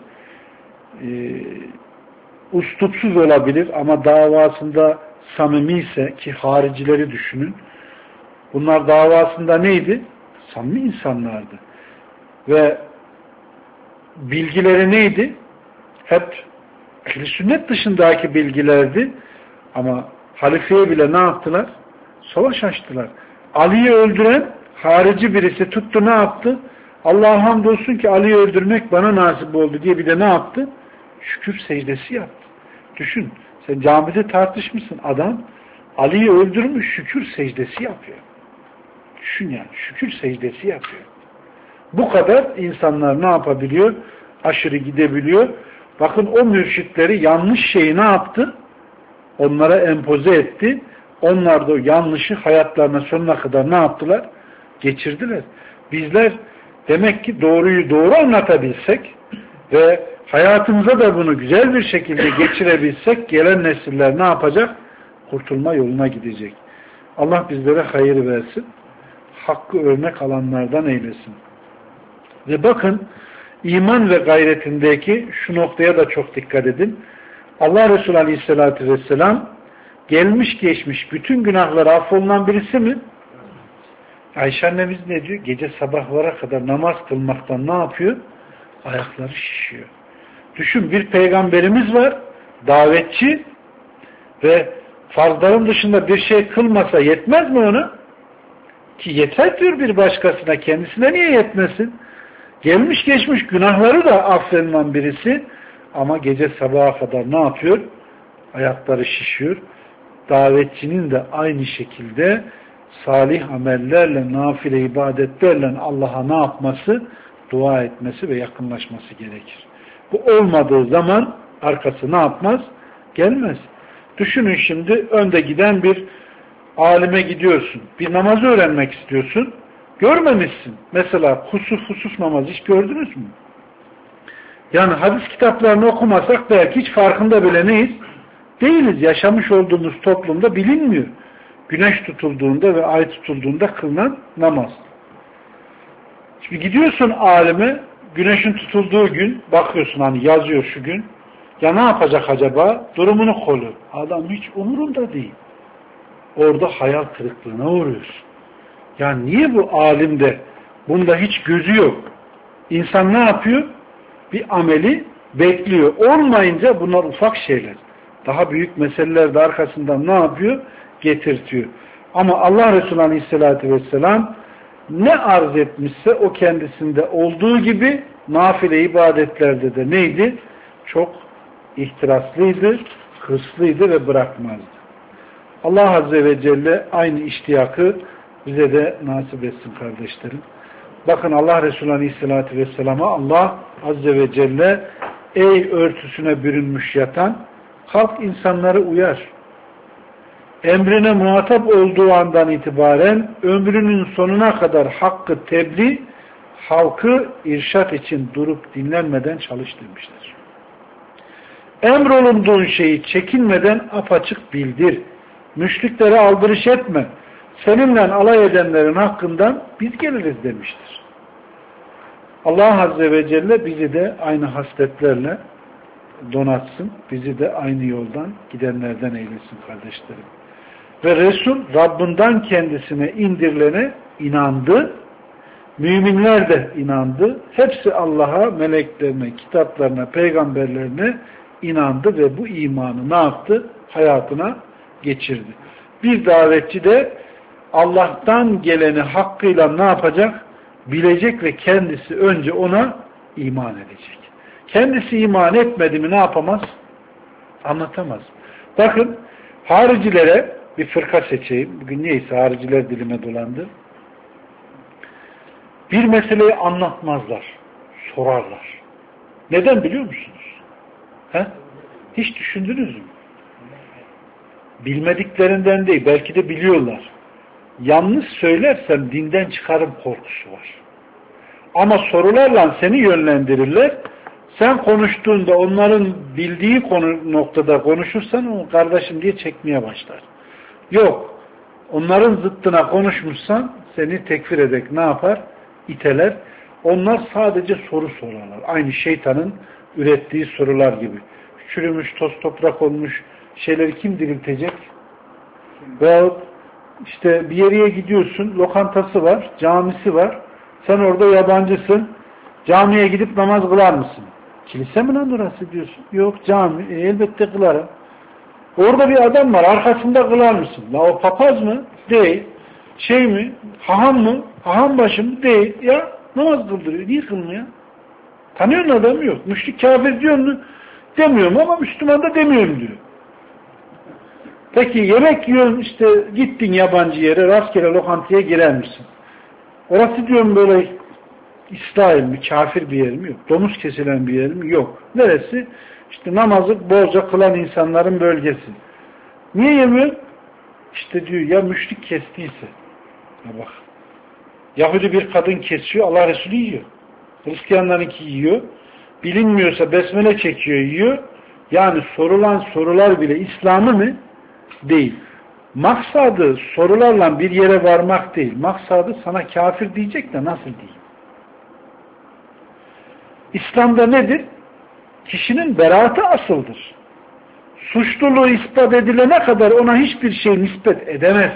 üslupsuz olabilir ama davasında samimi ise ki haricileri düşünün. Bunlar davasında neydi? Samimi insanlardı. Ve bilgileri neydi? Hep ehl-i sünnet dışındaki bilgilerdi. Ama halifeye bile ne yaptılar? Savaş açtılar. Ali'yi öldüren harici birisi tuttu ne yaptı? Allah'a hamdolsun ki Ali'yi öldürmek bana nasip oldu diye bir de ne yaptı? Şükür secdesi yaptı. Düşün, sen camide tartışmışsın, adam Ali'yi öldürmüş, şükür secdesi yapıyor. Düşün yani, şükür secdesi yapıyor. Bu kadar insanlar ne yapabiliyor? Aşırı gidebiliyor. Bakın o mürşitleri yanlış şeyi ne yaptı? Onlara empoze etti. Onlar da o yanlışı hayatlarına sonuna kadar ne yaptılar? Geçirdiler. Bizler demek ki doğruyu doğru anlatabilsek ve hayatımıza da bunu güzel bir şekilde geçirebilsek gelen nesiller ne yapacak? Kurtulma yoluna gidecek. Allah bizlere hayır versin. Hakkı örnek alanlardan eylesin. Ve bakın iman ve gayretindeki şu noktaya da çok dikkat edin. Allah Resulü Aleyhisselatü Vesselam gelmiş geçmiş bütün günahları affolunan birisi mi? Ayşe annemiz ne diyor? Gece sabahlara kadar namaz kılmaktan ne yapıyor? Ayakları şişiyor. Düşün, bir peygamberimiz var, davetçi ve farzların dışında bir şey kılmasa yetmez mi ona? Ki yeter diyor bir başkasına, kendisine niye yetmesin? Gelmiş geçmiş günahları da affedilen birisi ama gece sabaha kadar ne yapıyor? Ayakları şişiyor. Davetçinin de aynı şekilde salih amellerle, nafile ibadetlerle Allah'a ne yapması? Dua etmesi ve yakınlaşması gerekir. Bu olmadığı zaman arkası ne yapmaz? Gelmez. Düşünün şimdi önde giden bir alime gidiyorsun. Bir namazı öğrenmek istiyorsun. Görmemişsin. Mesela husuf namazı hiç gördünüz mü? Yani hadis kitaplarını okumasak belki hiç farkında bile neyiz? Değiliz. Yaşamış olduğumuz toplumda bilinmiyor. Güneş tutulduğunda ve ay tutulduğunda kılınan namaz. Şimdi gidiyorsun alime, güneşin tutulduğu gün bakıyorsun, hani yazıyor şu gün. Ya ne yapacak acaba? Durumunu kolu. Adam hiç umurunda değil. Orada hayal kırıklığına uğruyorsun. Yani niye bu alimde bunda hiç gözü yok? İnsan ne yapıyor? Bir ameli bekliyor. Olmayınca bunlar ufak şeyler. Daha büyük meseleler de arkasından ne yapıyor? Getirtiyor. Ama Allah Resulü Aleyhisselatü Vesselam ne arz etmişse o kendisinde olduğu gibi nafile ibadetlerde de neydi? Çok ihtiraslıydı, hırslıydı ve bırakmazdı. Allah Azze ve Celle aynı iştiyakı bize de nasip etsin kardeşlerim. Bakın Allah Resulü Aleyhisselatü Vesselam'a Allah Azze ve Celle ey örtüsüne bürünmüş yatan, kalk insanları uyar. Emrine muhatap olduğu andan itibaren ömrünün sonuna kadar hakkı tebliğ, halkı irşat için durup dinlenmeden çalış demiştir. Emrolunduğun şeyi çekinmeden apaçık bildir. Müşriklere aldırış etme. Seninle alay edenlerin hakkından biz geliriz demiştir. Allah Azze ve Celle bizi de aynı hasletlerle donatsın. Bizi de aynı yoldan gidenlerden eylesin kardeşlerim. Ve Resul Rabbinden kendisine indirilene inandı. Müminler de inandı. Hepsi Allah'a, meleklerine, kitaplarına, peygamberlerine inandı ve bu imanı ne yaptı? Hayatına geçirdi. Bir davetçi de Allah'tan geleni hakkıyla ne yapacak? Bilecek ve kendisi önce ona iman edecek. Kendisi iman etmedi mi ne yapamaz? Anlatamaz. Bakın haricilere bir fırka seçeyim. Bugün neyse hariciler dilime dolandı. Bir meseleyi anlatmazlar. Sorarlar. Neden biliyor musunuz? He? Hiç düşündünüz mü? Bilmediklerinden değil. Belki de biliyorlar. Yanlış söylersem dinden çıkarım korkusu var. Ama sorularla seni yönlendirirler. Sen konuştuğunda onların bildiği konu noktada konuşursan o kardeşim diye çekmeye başlar. Yok. Onların zıttına konuşmuşsan seni tekfir edek ne yapar? İteler. Onlar sadece soru sorarlar. Aynı şeytanın ürettiği sorular gibi. Çürümüş, toz toprak olmuş şeyleri kim diriltecek? Veyahut işte bir yere gidiyorsun, lokantası var, camisi var. Sen orada yabancısın. Camiye gidip namaz kılar mısın? Kilise mi lan orası diyorsun? Yok cami. Elbette kılarım. Orada bir adam var. Arkasında kılar mısın? La o papaz mı? Değil. Şey mi? Haham mı? Haham başı mı? Değil. Ya Namaz kıldırıyor. Niye kılmıyor? Tanıyorsun adamı yok. Müşrik kafir diyor mu? Demiyorum ama Müslüman da demiyorum diyor. Peki yemek yiyorsun işte gittin yabancı yere rastgele lokantaya girer misin? Orası diyorum böyle İsrail mi, kafir bir yer mi? Yok. Domuz kesilen bir yer mi? Yok. Neresi? İşte namazı bolca kılan insanların bölgesi. Niye yemiyor? İşte diyor ya müşrik kestiyse. Ya bak. Yahudi bir kadın kesiyor, Allah Resulü yiyor. Hristiyanlarınki yiyor. Bilinmiyorsa besmele çekiyor, yiyor. Yani sorulan sorular bile İslam'ı mı? Değil. Maksadı sorularla bir yere varmak değil. Maksadı sana kafir diyecek de nasıl değil. İslam'da nedir? Kişinin beraatı asıldır. Suçluluğu ispat edilene kadar ona hiçbir şey nispet edemez.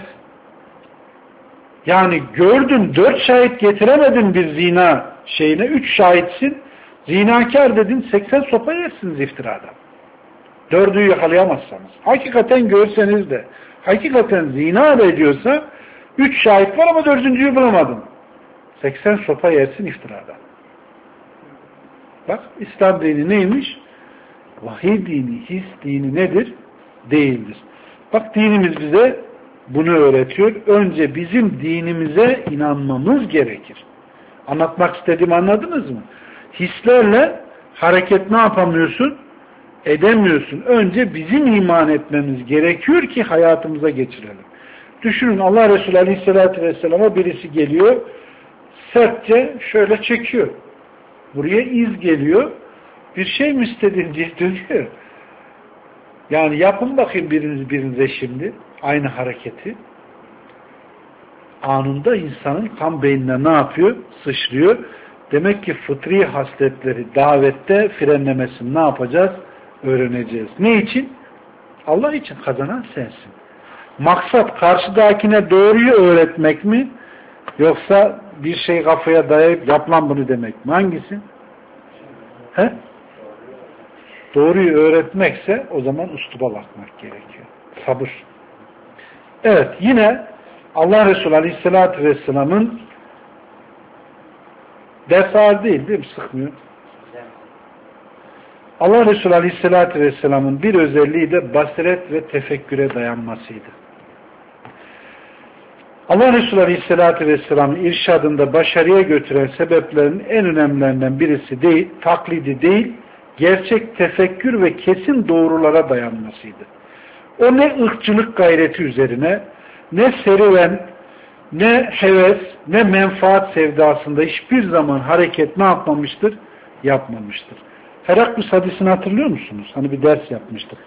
Yani gördün 4 şahit getiremedin bir zina şeyine 3 şahitsin. Zinakar dedin 80 sopa yersiniz iftiradan. 4'ü yakalayamazsanız. Hakikaten görseniz de hakikaten zina ediyorsa 3 şahit var ama 4'üncüyü bulamadın. 80 sopa yersin iftiradan. Bak İslam dini neymiş? Vahiy dini, his dini nedir? Değildir. Bak dinimiz bize bunu öğretiyor. Önce bizim dinimize inanmamız gerekir. Anlatmak istediğimi anladınız mı? Hislerle hareket ne yapamıyorsun? Edemiyorsun. Önce bizim iman etmemiz gerekiyor ki hayatımıza geçirelim. Düşünün Allah Resulü Aleyhisselatü Vesselam'a birisi geliyor, sertçe şöyle çekiyor. Buraya iz geliyor. Bir şey mi istedin diye dönüyor. Yani yapın bakayım birinize şimdi aynı hareketi. Anında insanın kan beynine ne yapıyor? Sıçrıyor. Demek ki fıtri hasletleri davette frenlemesini ne yapacağız? Öğreneceğiz. Ne için? Allah için kazanan sensin. Maksat karşıdakine doğruyu öğretmek mi? Yoksa bir şey kafaya dayayıp yap lan bunu demek mi? Hangisi? He? Doğruyu öğretmekse o zaman üsluba bakmak gerekiyor. Sabır. Evet yine Allah Resulü Aleyhisselatü Vesselam'ın ders ağır değil mi? Sıkmıyor. Allah Resulü Aleyhisselatü Vesselam'ın bir özelliği de basiret ve tefekküre dayanmasıydı. Allah Resulü Aleyhisselatü Vesselam'ın irşadında başarıya götüren sebeplerin en önemlilerinden birisi değil, taklidi değil, gerçek tefekkür ve kesin doğrulara dayanmasıydı. O ne ırkçılık gayreti üzerine, ne serüven, ne heves, ne menfaat sevdasında hiçbir zaman hareket ne yapmamıştır? Yapmamıştır. Heraklus hadisini hatırlıyor musunuz? Hani bir ders yapmıştık.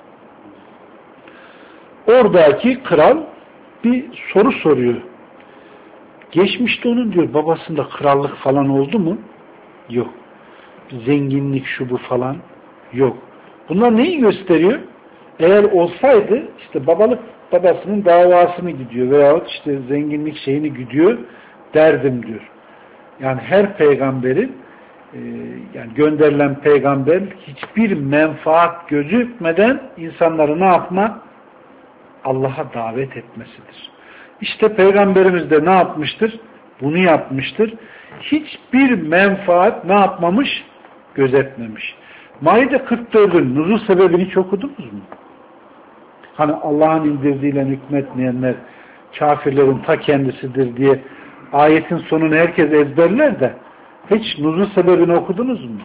Oradaki kral bir soru soruyor. Geçmişte onun diyor babasında krallık falan oldu mu? Yok. Zenginlik şu bu falan yok. Bunlar neyi gösteriyor? Eğer olsaydı işte babasının davasını gidiyor veyahut işte zenginlik şeyini gidiyor derdim diyor. Yani her peygamberin yani gönderilen peygamber hiçbir menfaat gözükmeden insanları ne yapma? Allah'a davet etmesidir. İşte peygamberimiz de ne yapmıştır? Bunu yapmıştır. Hiçbir menfaat ne yapmamış? Gözetmemiş. Maide 44'ün nuzul sebebini hiç okudunuz mu? Hani Allah'ın indirdiğiyle hükmetmeyenler kafirlerin ta kendisidir diye ayetin sonunu herkes ezberler de hiç nuzul sebebini okudunuz mu?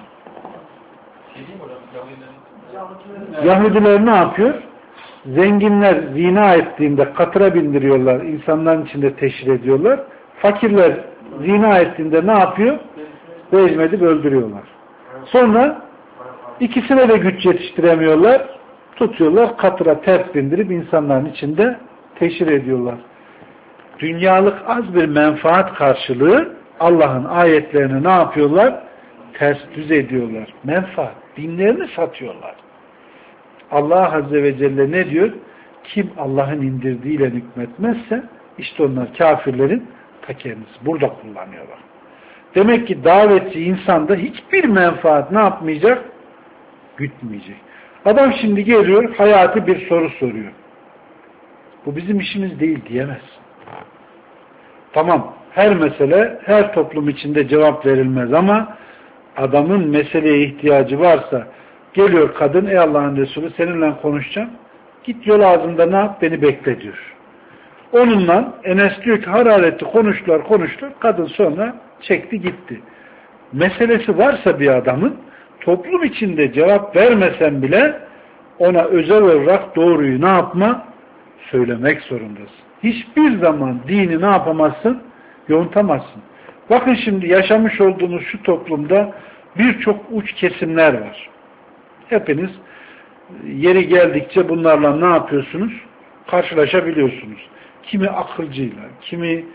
Yahudiler ne yapıyor? Zenginler zina ettiğinde katıra bindiriyorlar, insanların içinde teşhir ediyorlar. Fakirler zina ettiğinde ne yapıyor? Rejim edip öldürüyorlar. Sonra ikisine de güç yetiştiremiyorlar. Tutuyorlar, katıra ters bindirip insanların içinde teşhir ediyorlar. Dünyalık az bir menfaat karşılığı Allah'ın ayetlerini ne yapıyorlar? Ters düz ediyorlar. Menfaat. Dinlerini satıyorlar. Allah Azze ve Celle ne diyor? Kim Allah'ın indirdiğiyle hükmetmezse işte onlar kafirlerin ta kendisi. Burada kullanıyorlar. Demek ki davetçi insanda hiçbir menfaat ne yapmayacak? Gütmeyecek. Adam şimdi geliyor, hayati bir soru soruyor. Bu bizim işimiz değil diyemez. Tamam, her mesele her toplum içinde cevap verilmez ama adamın meseleye ihtiyacı varsa geliyor kadın, ey Allah'ın Resulü seninle konuşacağım. Git yol ağzında ne yap? Beni bekle diyor. Onunla Enes diyor ki hararetli konuştular. Kadın sonra çekti gitti. Meselesi varsa bir adamın toplum içinde cevap vermesen bile ona özel olarak doğruyu ne yapma? Söylemek zorundasın. Hiçbir zaman dini ne yapamazsın? Yontamazsın. Bakın şimdi yaşamış olduğumuz şu toplumda birçok uç kesimler var. Hepiniz yeri geldikçe bunlarla ne yapıyorsunuz? Karşılaşabiliyorsunuz. Kimi akılcıyla, kimi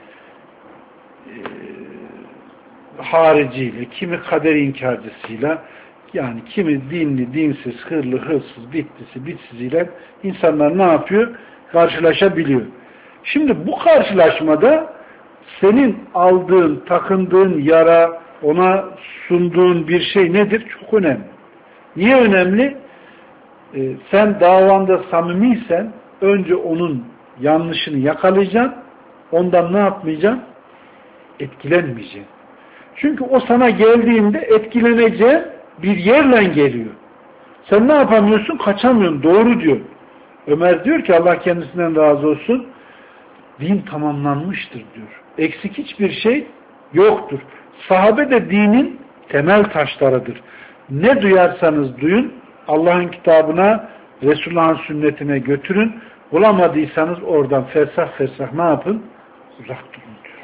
hariciyle, kimi kader inkarcısıyla, yani kimi dinli, dinsiz, hırlı, hırsız, bitlisi, bitsiziyle insanlar ne yapıyor? Karşılaşabiliyor. Şimdi bu karşılaşmada senin aldığın, takındığın yara, ona sunduğun bir şey nedir? Çok önemli. Niye önemli? Sen davanda samimiysen önce onun yanlışını yakalayacaksın, ondan ne yapmayacaksın? Etkilenmeyeceksin. Çünkü o sana geldiğinde etkileneceğin bir yerle geliyor. Sen ne yapamıyorsun? Kaçamıyorsun. Doğru diyor. Ömer diyor ki Allah kendisinden razı olsun, din tamamlanmıştır diyor. Eksik hiçbir şey yoktur. Sahabe de dinin temel taşlarıdır. Ne duyarsanız duyun, Allah'ın kitabına, Resulullah'ın sünnetine götürün. Bulamadıysanız oradan fersah fersah ne yapın? Uzak durun diyor.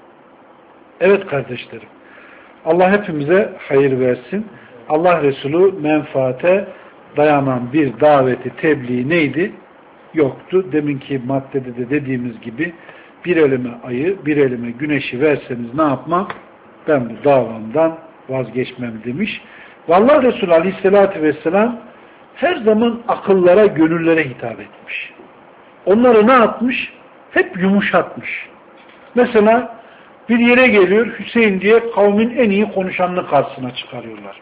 Evet kardeşlerim. Allah hepimize hayır versin. Allah Resulü menfaate dayanan bir daveti, tebliği neydi? Yoktu. Deminki maddede de dediğimiz gibi bir elime ayı, bir elime güneşi verseniz ne yapmam? Ben bu davamdan vazgeçmem demiş. Vallahi Resulü Aleyhisselatü Vesselam her zaman akıllara, gönüllere hitap etmiş. Onları ne yapmış? Hep yumuşatmış. Mesela bir yere geliyor, Hüseyin diye kavmin en iyi konuşanını karşısına çıkarıyorlar.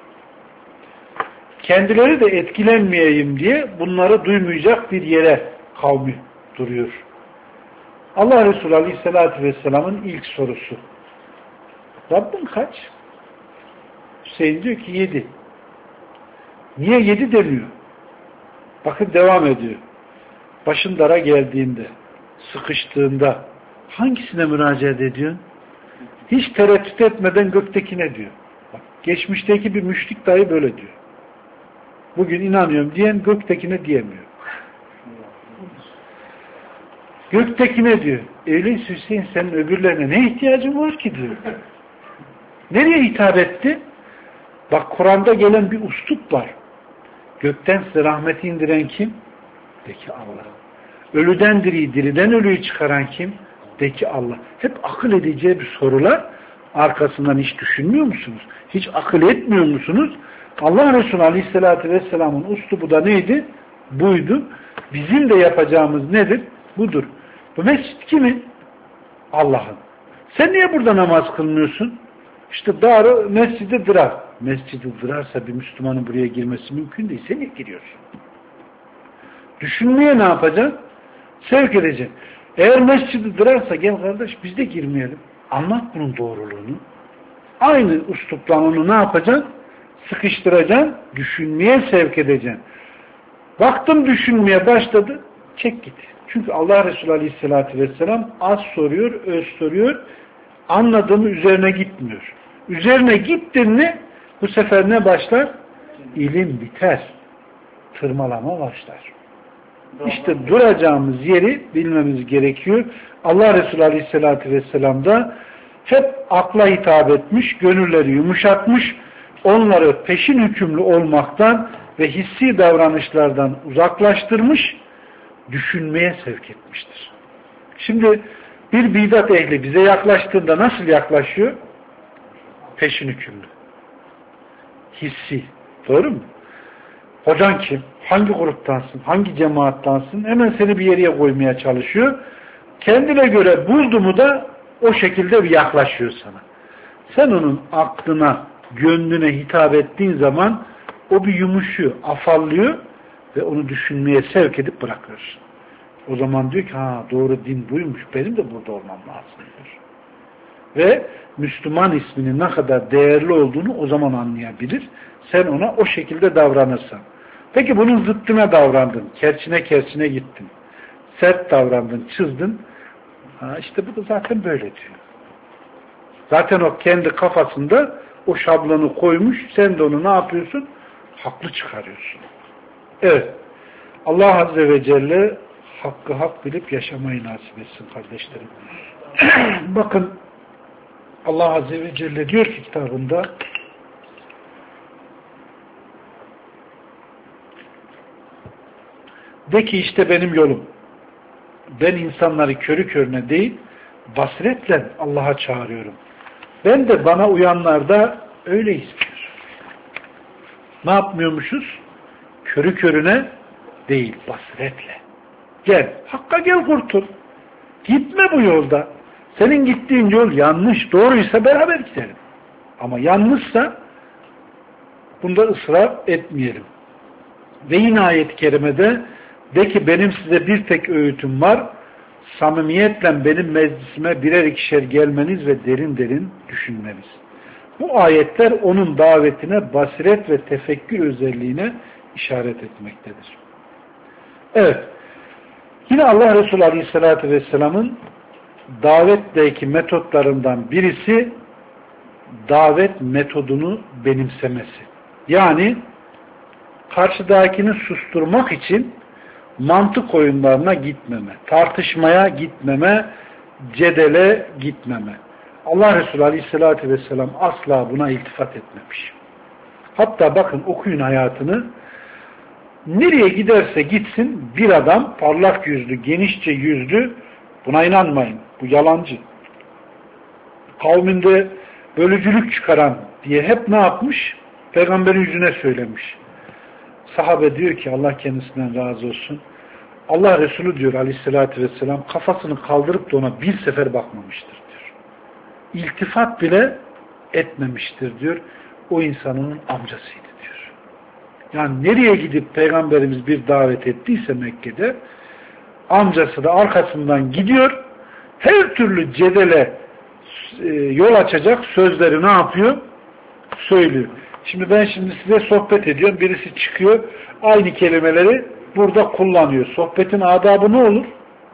Kendileri de etkilenmeyeyim diye bunları duymayacak bir yere kavmi duruyor. Allah Resulü Aleyhisselatü Vesselam'ın ilk sorusu. Rabbin kaç? Hüseyin diyor ki 7. Niye 7 demiyor? Bakın devam ediyor. Başın dara geldiğinde, sıkıştığında hangisine müracaat ediyorsun? Hiç tereddüt etmeden göktekine diyor. Bak, geçmişteki bir müşrik dahi böyle diyor. Bugün inanıyorum diyen göktekine diyemiyor. Göktekine diyor. Öyleyse Hüseyin senin öbürlerine ne ihtiyacın var ki diyor. Nereye hitap etti? Bak Kur'an'da gelen bir üslup var. Gökten size rahmeti indiren kim? De ki Allah. Ölüden diriyi, diriden ölüyü çıkaran kim? De ki Allah. Hep akıl edeceği bir sorular. Arkasından hiç düşünmüyor musunuz? Hiç akıl etmiyor musunuz? Allah Resulü Aleyhisselatü Vesselam'ın üslubu da neydi? Buydu. Bizim de yapacağımız nedir? Budur. Bu mescid kimin? Allah'ın. Sen niye burada namaz kılmıyorsun? İşte mescidi dırar. Mescidi dırarsa bir Müslümanın buraya girmesi mümkün değil. Sen niye giriyorsun? Düşünmeye ne yapacaksın? Sevk edeceksin. Eğer mescidi dırarsa gel kardeş biz de girmeyelim. Anlat bunun doğruluğunu. Aynı üslupla onu ne yapacaksın? Sıkıştıracaksın. Düşünmeye sevk edeceksin. Baktım düşünmeye başladı. Çek git. Çünkü Allah Resulü Aleyhisselatü Vesselam az soruyor, öz soruyor. Anladığımı üzerine gitmiyor. Üzerine gittin mi bu sefer ne başlar? İlim biter. Tırmalama başlar. İşte duracağımız yeri bilmemiz gerekiyor. Allah Resulü Aleyhisselatü Vesselam da hep akla hitap etmiş, gönülleri yumuşatmış, onları peşin hükümlü olmaktan ve hissi davranışlardan uzaklaştırmış, düşünmeye sevk etmiştir. Şimdi bir bidat ehli bize yaklaştığında nasıl yaklaşıyor? Peşin hükümlü. Hissi. Doğru mu? Hocan kim? Hangi gruptansın? Hangi cemaattansın? Hemen seni bir yere koymaya çalışıyor. Kendine göre buldu mu da o şekilde bir yaklaşıyor sana. Sen onun aklına, gönlüne hitap ettiğin zaman o bir yumuşuyor, afallıyor ve onu düşünmeye sevk edip bırakır. O zaman diyor ki ha doğru din buymuş, benim de burada olmam lazım diyor. Ve Müslüman isminin ne kadar değerli olduğunu o zaman anlayabilir. Sen ona o şekilde davranırsan. Peki bunun zıttına davrandın. Kerçine gittin. Sert davrandın, çızdın. İşte bu da zaten böyle diyor. Zaten o kendi kafasında o şablonu koymuş. Sen de onu ne yapıyorsun? Haklı çıkarıyorsun. Evet. Allah Azze ve Celle hakkı hak bilip yaşamayı nasip etsin kardeşlerim. Bakın Allah Azze ve Celle diyor ki kitabında de ki işte benim yolum. Ben insanları körü körüne değil basiretle Allah'a çağırıyorum. Ben de bana uyanlar da öyle istiyor. Ne yapmıyormuşuz? Körü körüne değil basiretle. Gel. Hakka gel kurtul. Gitme bu yolda. Senin gittiğin yol yanlış. Doğruysa beraber gidelim. Ama yanlışsa bunda ısrar etmeyelim. Ve yine ayet-i kerimede de ki benim size bir tek öğütüm var. Samimiyetle benim meclisime birer ikişer gelmeniz ve derin derin düşünmeniz. Bu ayetler onun davetine basiret ve tefekkür özelliğine işaret etmektedir. Evet. Yine Allah Resulü Aleyhisselatü Vesselam'ın davetteki metotlarından birisi davet metodunu benimsemesi. Yani karşıdakini susturmak için mantık oyunlarına gitmeme, tartışmaya gitmeme, cedele gitmeme. Allah Resulü Aleyhisselatü Vesselam asla buna iltifat etmemiş. Hatta bakın okuyun hayatını. Nereye giderse gitsin bir adam parlak yüzlü, genişçe yüzlü, buna inanmayın. Bu yalancı. Kavminde bölücülük çıkaran diye hep ne yapmış? Peygamberin yüzüne söylemiş. Sahabe diyor ki Allah kendisinden razı olsun. Allah Resulü diyor Aleyhisselatü Vesselam kafasını kaldırıp da ona bir sefer bakmamıştır diyor. İltifat bile etmemiştir diyor. O insanın amcasıydı diyor. Yani nereye gidip Peygamberimiz bir davet ettiyse Mekke'de amcası da arkasından gidiyor. Her türlü cedele yol açacak sözleri ne yapıyor? Söylüyor. Şimdi ben size sohbet ediyorum. Birisi çıkıyor. Aynı kelimeleri burada kullanıyor. Sohbetin adabı ne olur?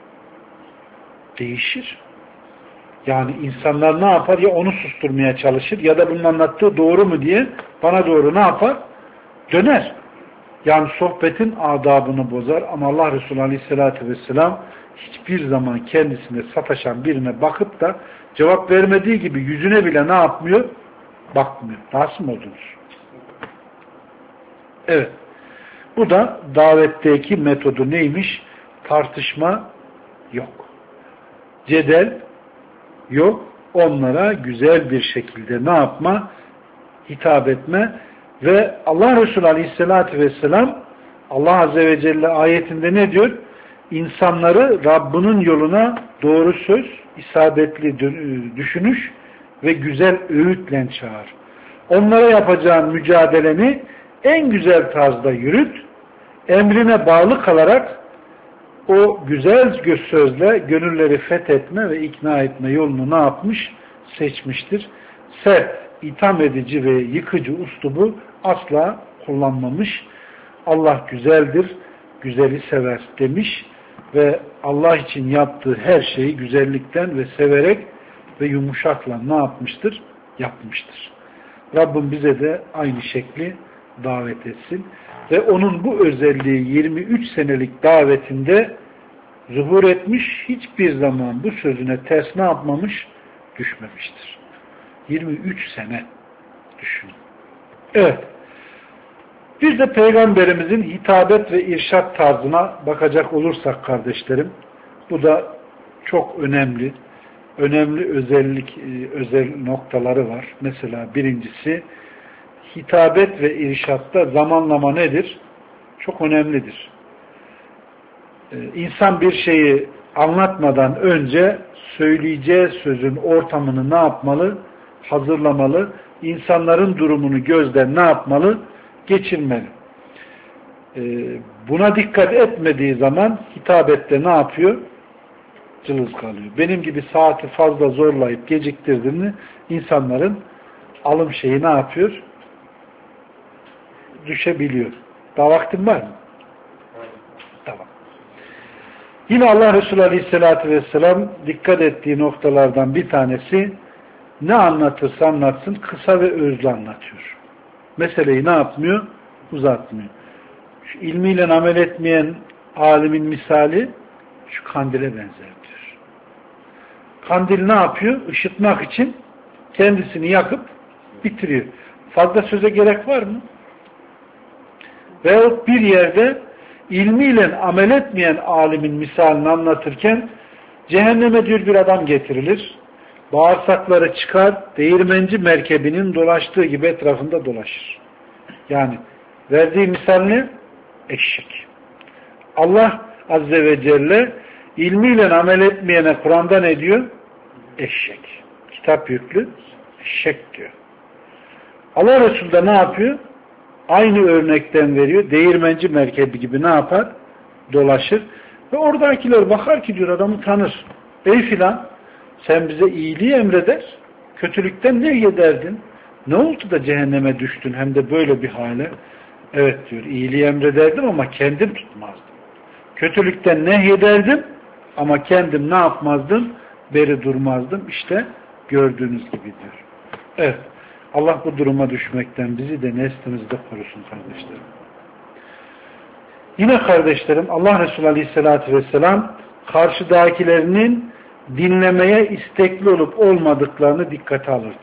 Değişir. Yani insanlar ne yapar? Ya onu susturmaya çalışır ya da bunun anlattığı doğru mu diye bana doğru ne yapar? Döner. Yani sohbetin adabını bozar ama Allah Resulü Aleyhisselatü Vesselam hiçbir zaman kendisine sataşan birine bakıp da cevap vermediği gibi yüzüne bile ne yapmıyor? Bakmıyor. Rahatsız mı oldunuz? Evet. Bu da davetteki metodu neymiş? Tartışma yok. Cedel yok. Onlara güzel bir şekilde ne yapma? Hitap etme. Ve Allah Resulü Aleyhisselatü Vesselam Allah Azze ve Celle ayetinde ne diyor? İnsanları Rabbinin yoluna doğru söz, isabetli düşünüş ve güzel öğütle çağır. Onlara yapacağın mücadeleni en güzel tarzda yürüt, emrine bağlı kalarak o güzel sözle gönülleri fethetme ve ikna etme yolunu ne yapmış? Seçmiştir. Sert, itham edici ve yıkıcı uslubu asla kullanmamış. Allah güzeldir, güzeli sever demiş ve Allah için yaptığı her şeyi güzellikten ve severek ve yumuşakla ne yapmıştır? Yapmıştır. Rabbim bize de aynı şekli davet etsin. Ve onun bu özelliği 23 senelik davetinde zuhur etmiş, hiçbir zaman bu sözüne ters ne yapmamış? Düşmemiştir. 23 sene düşünün. Evet. Bir de Peygamberimizin hitabet ve irşat tarzına bakacak olursak kardeşlerim, bu da çok önemli. Önemli özel noktaları var. Mesela birincisi, hitabet ve irşatta zamanlama nedir? Çok önemlidir. İnsan bir şeyi anlatmadan önce söyleyeceği sözün ortamını ne yapmalı? Hazırlamalı. İnsanların durumunu gözden ne yapmalı? Geçirmeli. Buna dikkat etmediği zaman hitabette ne yapıyor? cılız kalıyor. Benim gibi saati fazla zorlayıp geciktirdiğini insanların alım şeyi ne yapıyor? Düşebiliyor. Daha vaktin var mı? Tamam. Yine Allah Resulü Aleyhisselatü Vesselam dikkat ettiği noktalardan bir tanesi, ne anlatırsa anlatsın kısa ve özlü anlatıyor. Meseleyi ne yapmıyor? Uzatmıyor. Şu ilmiyle amel etmeyen alimin misali şu kandile benzer diyor. Kandil ne yapıyor? Işıtmak için kendisini yakıp bitiriyor. Fazla söze gerek var mı? Veyahut bir yerde ilmiyle amel etmeyen alimin misalini anlatırken cehenneme diyor bir adam getirilir. Bağırsakları çıkar, değirmenci merkebinin dolaştığı gibi etrafında dolaşır. Yani verdiği misal ne? Eşek. Allah Azze ve Celle ilmiyle amel etmeyene Kur'an'da ne diyor? Eşek. Kitap yüklü eşek diyor. Allah Resulü de ne yapıyor? Aynı örnekten veriyor. Değirmenci merkebi gibi ne yapar? Dolaşır. Ve oradakiler bakar ki diyor adamı tanır. Ey filan sen bize iyiliği emreder. Kötülükten nehyederdin? Ne oldu da cehenneme düştün hem de böyle bir hale? Evet diyor iyiliği emrederdim ama kendim tutmazdım. Kötülükten nehyederdim ama kendim ne yapmazdım? Beri durmazdım. İşte gördüğünüz gibi diyor. Evet. Allah bu duruma düşmekten bizi de neslimizi de korusun kardeşlerim. Yine kardeşlerim Allah Resulü Aleyhisselatü Vesselam karşıdakilerinin dinlemeye istekli olup olmadıklarını dikkate alırdı.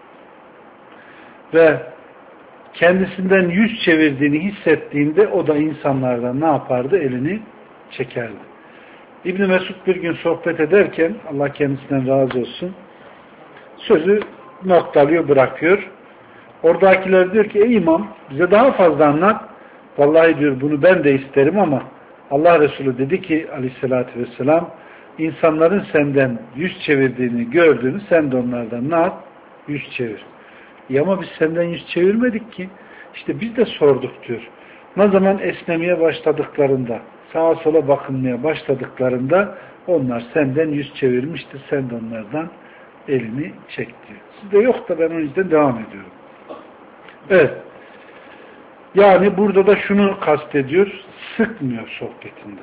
Ve kendisinden yüz çevirdiğini hissettiğinde o da insanlardan ne yapardı? Elini çekerdi. İbn Mesud bir gün sohbet ederken Allah kendisinden razı olsun sözü noktalıyor, bırakıyor. Oradakiler diyor ki ey imam bize daha fazla anlat. Vallahi diyor bunu ben de isterim ama Allah Resulü dedi ki aleyhissalatü vesselam insanların senden yüz çevirdiğini gördüğünü sen de onlardan ne yap? Yüz çevir. Ama biz senden yüz çevirmedik ki. İşte biz de sorduk diyor. Ne zaman esnemeye başladıklarında, sağa sola bakınmaya başladıklarında onlar senden yüz çevirmiştir. Sen de onlardan elini çek diyor. Sizde yok da ben o yüzden devam ediyorum. Evet. Yani burada da şunu kastediyor. Sıkmıyor sohbetinde.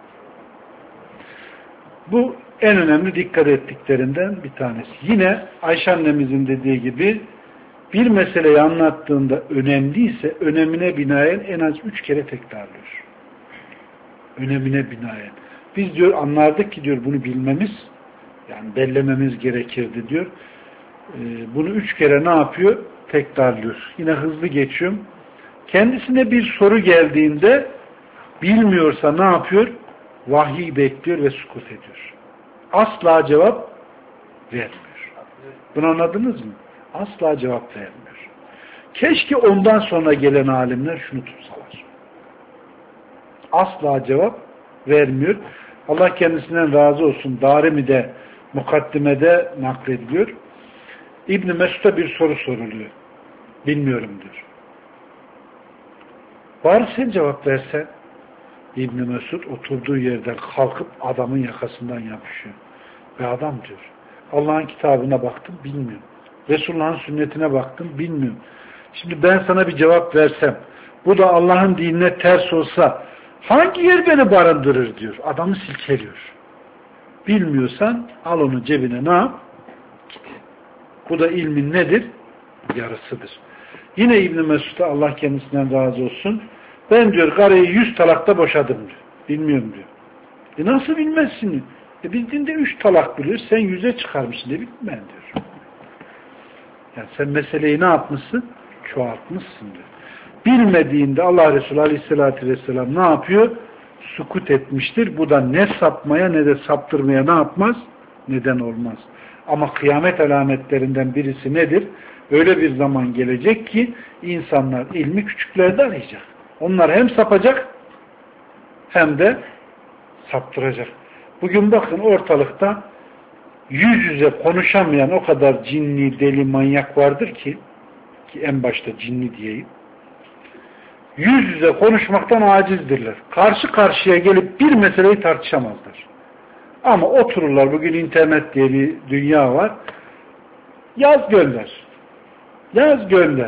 Bu en önemli dikkat ettiklerinden bir tanesi. Yine Ayşe annemizin dediği gibi bir meseleyi anlattığında önemliyse önemine binaen en az 3 kere tekrarlıyor. Önemine binaen. Biz diyor anlardık ki diyor bunu bilmemiz yani bellememiz gerekirdi diyor. Bunu 3 kere ne yapıyor? Tekrarlıyor. Yine hızlı geçiyorum. Kendisine bir soru geldiğinde bilmiyorsa ne yapıyor? Vahiy bekliyor ve sukut ediyor. Asla cevap vermiyor. Bunu anladınız mı? Asla cevap vermiyor. Keşke ondan sonra gelen alimler şunu tutsalar. Asla cevap vermiyor. Allah kendisinden razı olsun. Darimi'de, mukaddimede naklediliyor. İbn-i Mesud'a bir soru soruluyor. Bilmiyorum diyor. Bari sen cevap versen. İbn-i Mesud oturduğu yerden kalkıp adamın yakasından yapışıyor. Ve adam diyor. Allah'ın kitabına baktım bilmiyorum. Resulullah'ın sünnetine baktım bilmiyorum. Şimdi ben sana bir cevap versem bu da Allah'ın dinine ters olsa hangi yer beni barındırır diyor. Adamı silkeliyor. Bilmiyorsan al onu cebine ne yap? Git. Bu da ilmin nedir? Yarısıdır. Yine İbn-i Mesud'a Allah kendisinden razı olsun. Ben diyor karıyı 100 talakta boşadım diyor. Bilmiyorum diyor. Nasıl bilmezsin diyor. Biz dinde 3 talak biliyoruz. Sen 100'e çıkarmışsın diye bilmem diyor. Yani sen meseleyi ne yapmışsın? Çoğaltmışsın diyor. Bilmediğinde Allah Resulü Aleyhisselatü Vesselam ne yapıyor? Sukut etmiştir. Bu da ne sapmaya ne de saptırmaya ne yapmaz? Neden olmaz. Ama kıyamet alametlerinden birisi nedir? Öyle bir zaman gelecek ki insanlar ilmi küçüklerde arayacak. Onlar hem sapacak hem de saptıracak. Bugün bakın ortalıkta yüz yüze konuşamayan o kadar cinli, deli, manyak vardır ki en başta cinli diyeyim. Yüz yüze konuşmaktan acizdirler. Karşı karşıya gelip bir meseleyi tartışamazlar. Ama otururlar, bugün internet diye bir dünya var. Yaz gönder. Yaz gönder.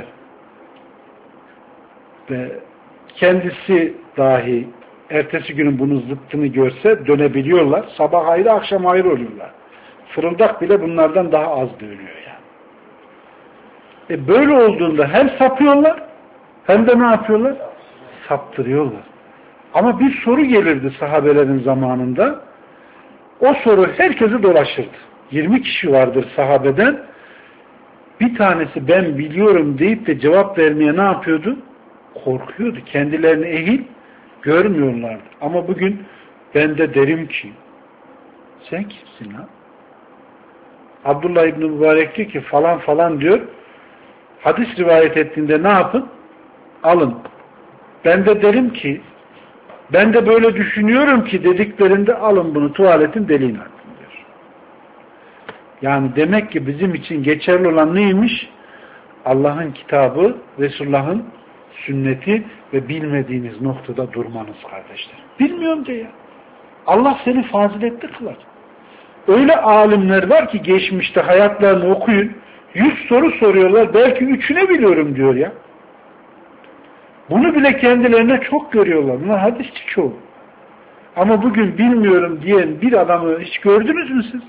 Ve kendisi dahi ertesi günün bunun zıttını görse dönebiliyorlar. Sabah ayrı, akşam ayrı oluyorlar. Fırıldak bile bunlardan daha az dönüyor yani. Böyle olduğunda hem sapıyorlar hem de ne yapıyorlar? Saptırıyorlar. Ama bir soru gelirdi sahabelerin zamanında. O soru herkesi dolaşırdı. 20 kişi vardır sahabeden. Bir tanesi ben biliyorum deyip de cevap vermeye ne yapıyordu? Korkuyordu. Kendilerini ehil görmüyorlardı. Ama bugün ben de derim ki sen kimsin ha? Abdullah İbni Mübarek diyor ki falan falan diyor. Hadis rivayet ettiğinde ne yapın? Alın. Ben de derim ki ben de böyle düşünüyorum ki dediklerinde alın bunu tuvaletin deliğine atın diyor. Yani demek ki bizim için geçerli olan neymiş? Allah'ın kitabı, Resulullah'ın sünneti ve bilmediğiniz noktada durmanız kardeşler. Bilmiyorum diye ya. Allah seni faziletli kılar. Öyle alimler var ki geçmişte hayatlarını okuyun. 100 soru soruyorlar. Belki 3'üne biliyorum diyor ya. Bunu bile kendilerine çok görüyorlar. Bunlar hadisçi çoğu. Ama bugün bilmiyorum diyen bir adamı hiç gördünüz mü siz?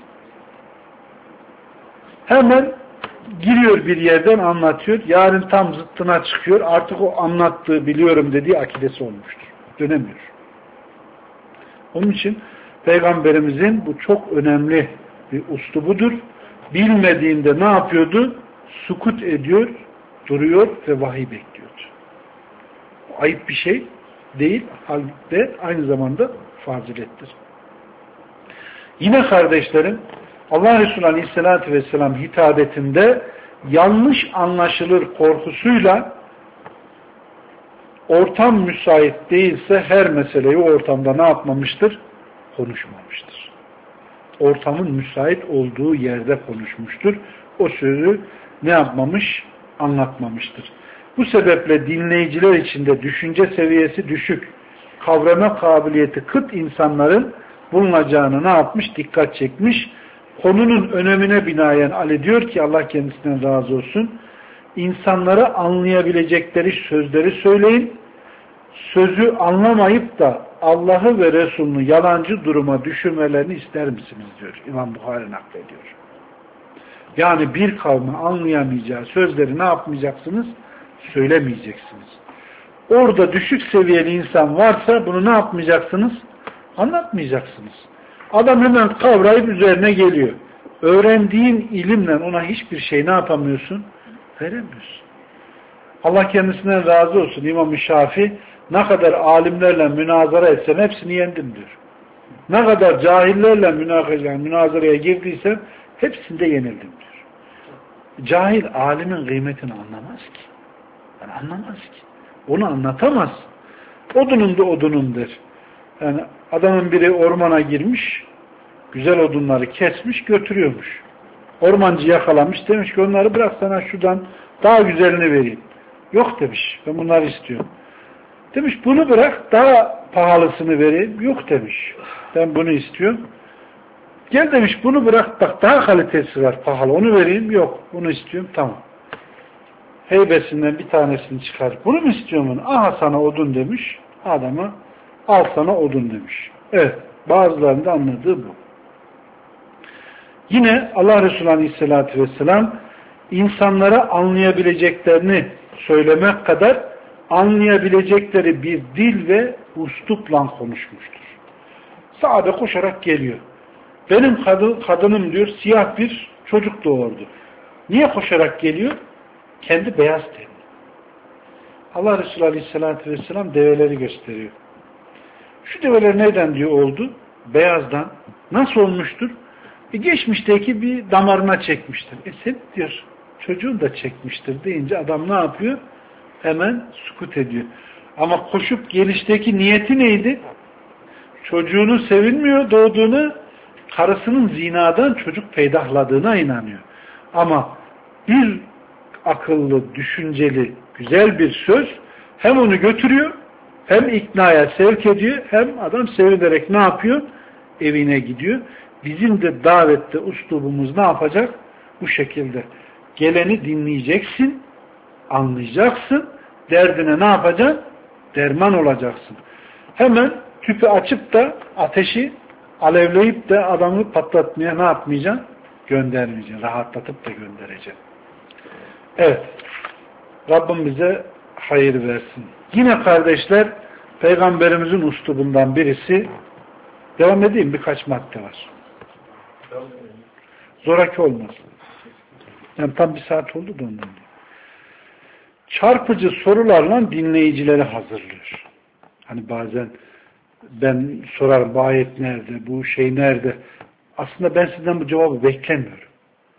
Hemen giriyor bir yerden anlatıyor. Yarın tam zıttına çıkıyor. Artık o anlattığı biliyorum dediği akidesi olmuştur. Dönemiyor. Onun için Peygamberimizin bu çok önemli bir uslubudur. Bilmediğinde ne yapıyordu? Sukut ediyor, duruyor ve vahiy bekliyordu. Ayıp bir şey değil, halde aynı zamanda fazilettir. Yine kardeşlerim, Allah Resulü Aleyhisselatü Vesselam hitabetinde yanlış anlaşılır korkusuyla ortam müsait değilse her meseleyi o ortamda ne yapmamıştır? Konuşmamıştır. Ortamın müsait olduğu yerde konuşmuştur. O sözü ne yapmamış? Anlatmamıştır. Bu sebeple dinleyiciler içinde düşünce seviyesi düşük, kavrama kabiliyeti kıt insanların bulunacağını ne yapmış? Dikkat çekmiş. Konunun önemine binaen Ali diyor ki Allah kendisinden razı olsun, insanlara anlayabilecekleri sözleri söyleyin, sözü anlamayıp da Allah'ı ve Resulünü yalancı duruma düşürmelerini ister misiniz diyor. İmam Buhari naklediyor. Yani bir kavmi anlayamayacağı sözleri ne yapmayacaksınız? Söylemeyeceksiniz. Orada düşük seviyeli insan varsa bunu ne yapmayacaksınız? Anlatmayacaksınız. Adam hemen kavrayıp üzerine geliyor. Öğrendiğin ilimle ona hiçbir şey ne yapamıyorsun? Veremiyorsun. Allah kendisinden razı olsun. İmam-ı Şafii ne kadar alimlerle münazara etsen hepsini yendim diyor. Ne kadar cahillerle münazaraya girdiysen hepsinde yenildim diyor. Cahil alimin kıymetini anlamaz ki. Yani anlamaz ki. Onu anlatamaz. Odunum da odunum der. Yani adamın biri ormana girmiş, güzel odunları kesmiş, götürüyormuş. Ormancı yakalamış, demiş ki onları bırak sana şuradan daha güzelini vereyim. Yok demiş, ben bunları istiyorum. Demiş bunu bırak, daha pahalısını vereyim. Yok demiş, ben bunu istiyorum. Gel demiş bunu bırak, bak daha kalitesi var, pahalı, onu vereyim. Yok, bunu istiyorum, tamam. Heybesinden bir tanesini çıkar. Bunu mu istiyorsun? Aha sana odun demiş. Adama al sana odun demiş. Evet. Bazılarının da anladığı bu. Yine Allah Resulü Aleyhisselatü Vesselam insanlara anlayabileceklerini söylemek kadar anlayabilecekleri bir dil ve üslupla konuşmuştur. Sahabe koşarak geliyor. Benim kadınım diyor siyah bir çocuk doğurdu. Niye koşarak geliyor? Kendi beyaz tenli. Allah Resulü Aleyhisselatü Vesselam develeri gösteriyor. Şu develer neden diyor oldu? Beyazdan. Nasıl olmuştur? Geçmişteki bir damarına çekmiştir. Sen diyor çocuğun da çekmiştir deyince adam ne yapıyor? Hemen sukut ediyor. Ama koşup gelişteki niyeti neydi? Çocuğunu sevilmiyor doğduğunu, karısının zinadan çocuk peydahladığına inanıyor. Ama bir akıllı, düşünceli, güzel bir söz hem onu götürüyor, hem iknaya sevk ediyor, hem adam sevinerek ne yapıyor? evine gidiyor. Bizim de davette uslubumuz ne yapacak? Bu şekilde. Geleni dinleyeceksin, anlayacaksın, derdine ne yapacaksın? Derman olacaksın. Hemen tüpü açıp da ateşi alevleyip de adamı patlatmaya ne yapmayacaksın? Göndermeyeceksin. Rahatlatıp da göndereceksin. Evet. Rabbim bize hayır versin. Yine kardeşler, Peygamberimizin uslubundan birisi, devam edeyim, birkaç madde var. Zoraki olmaz. Yani tam bir saat oldu da ondan. Çarpıcı sorularla dinleyicileri hazırlıyor. Hani bazen ben sorarım, bu ayet nerede, bu şey nerede? Aslında ben sizden bu cevabı beklemiyorum.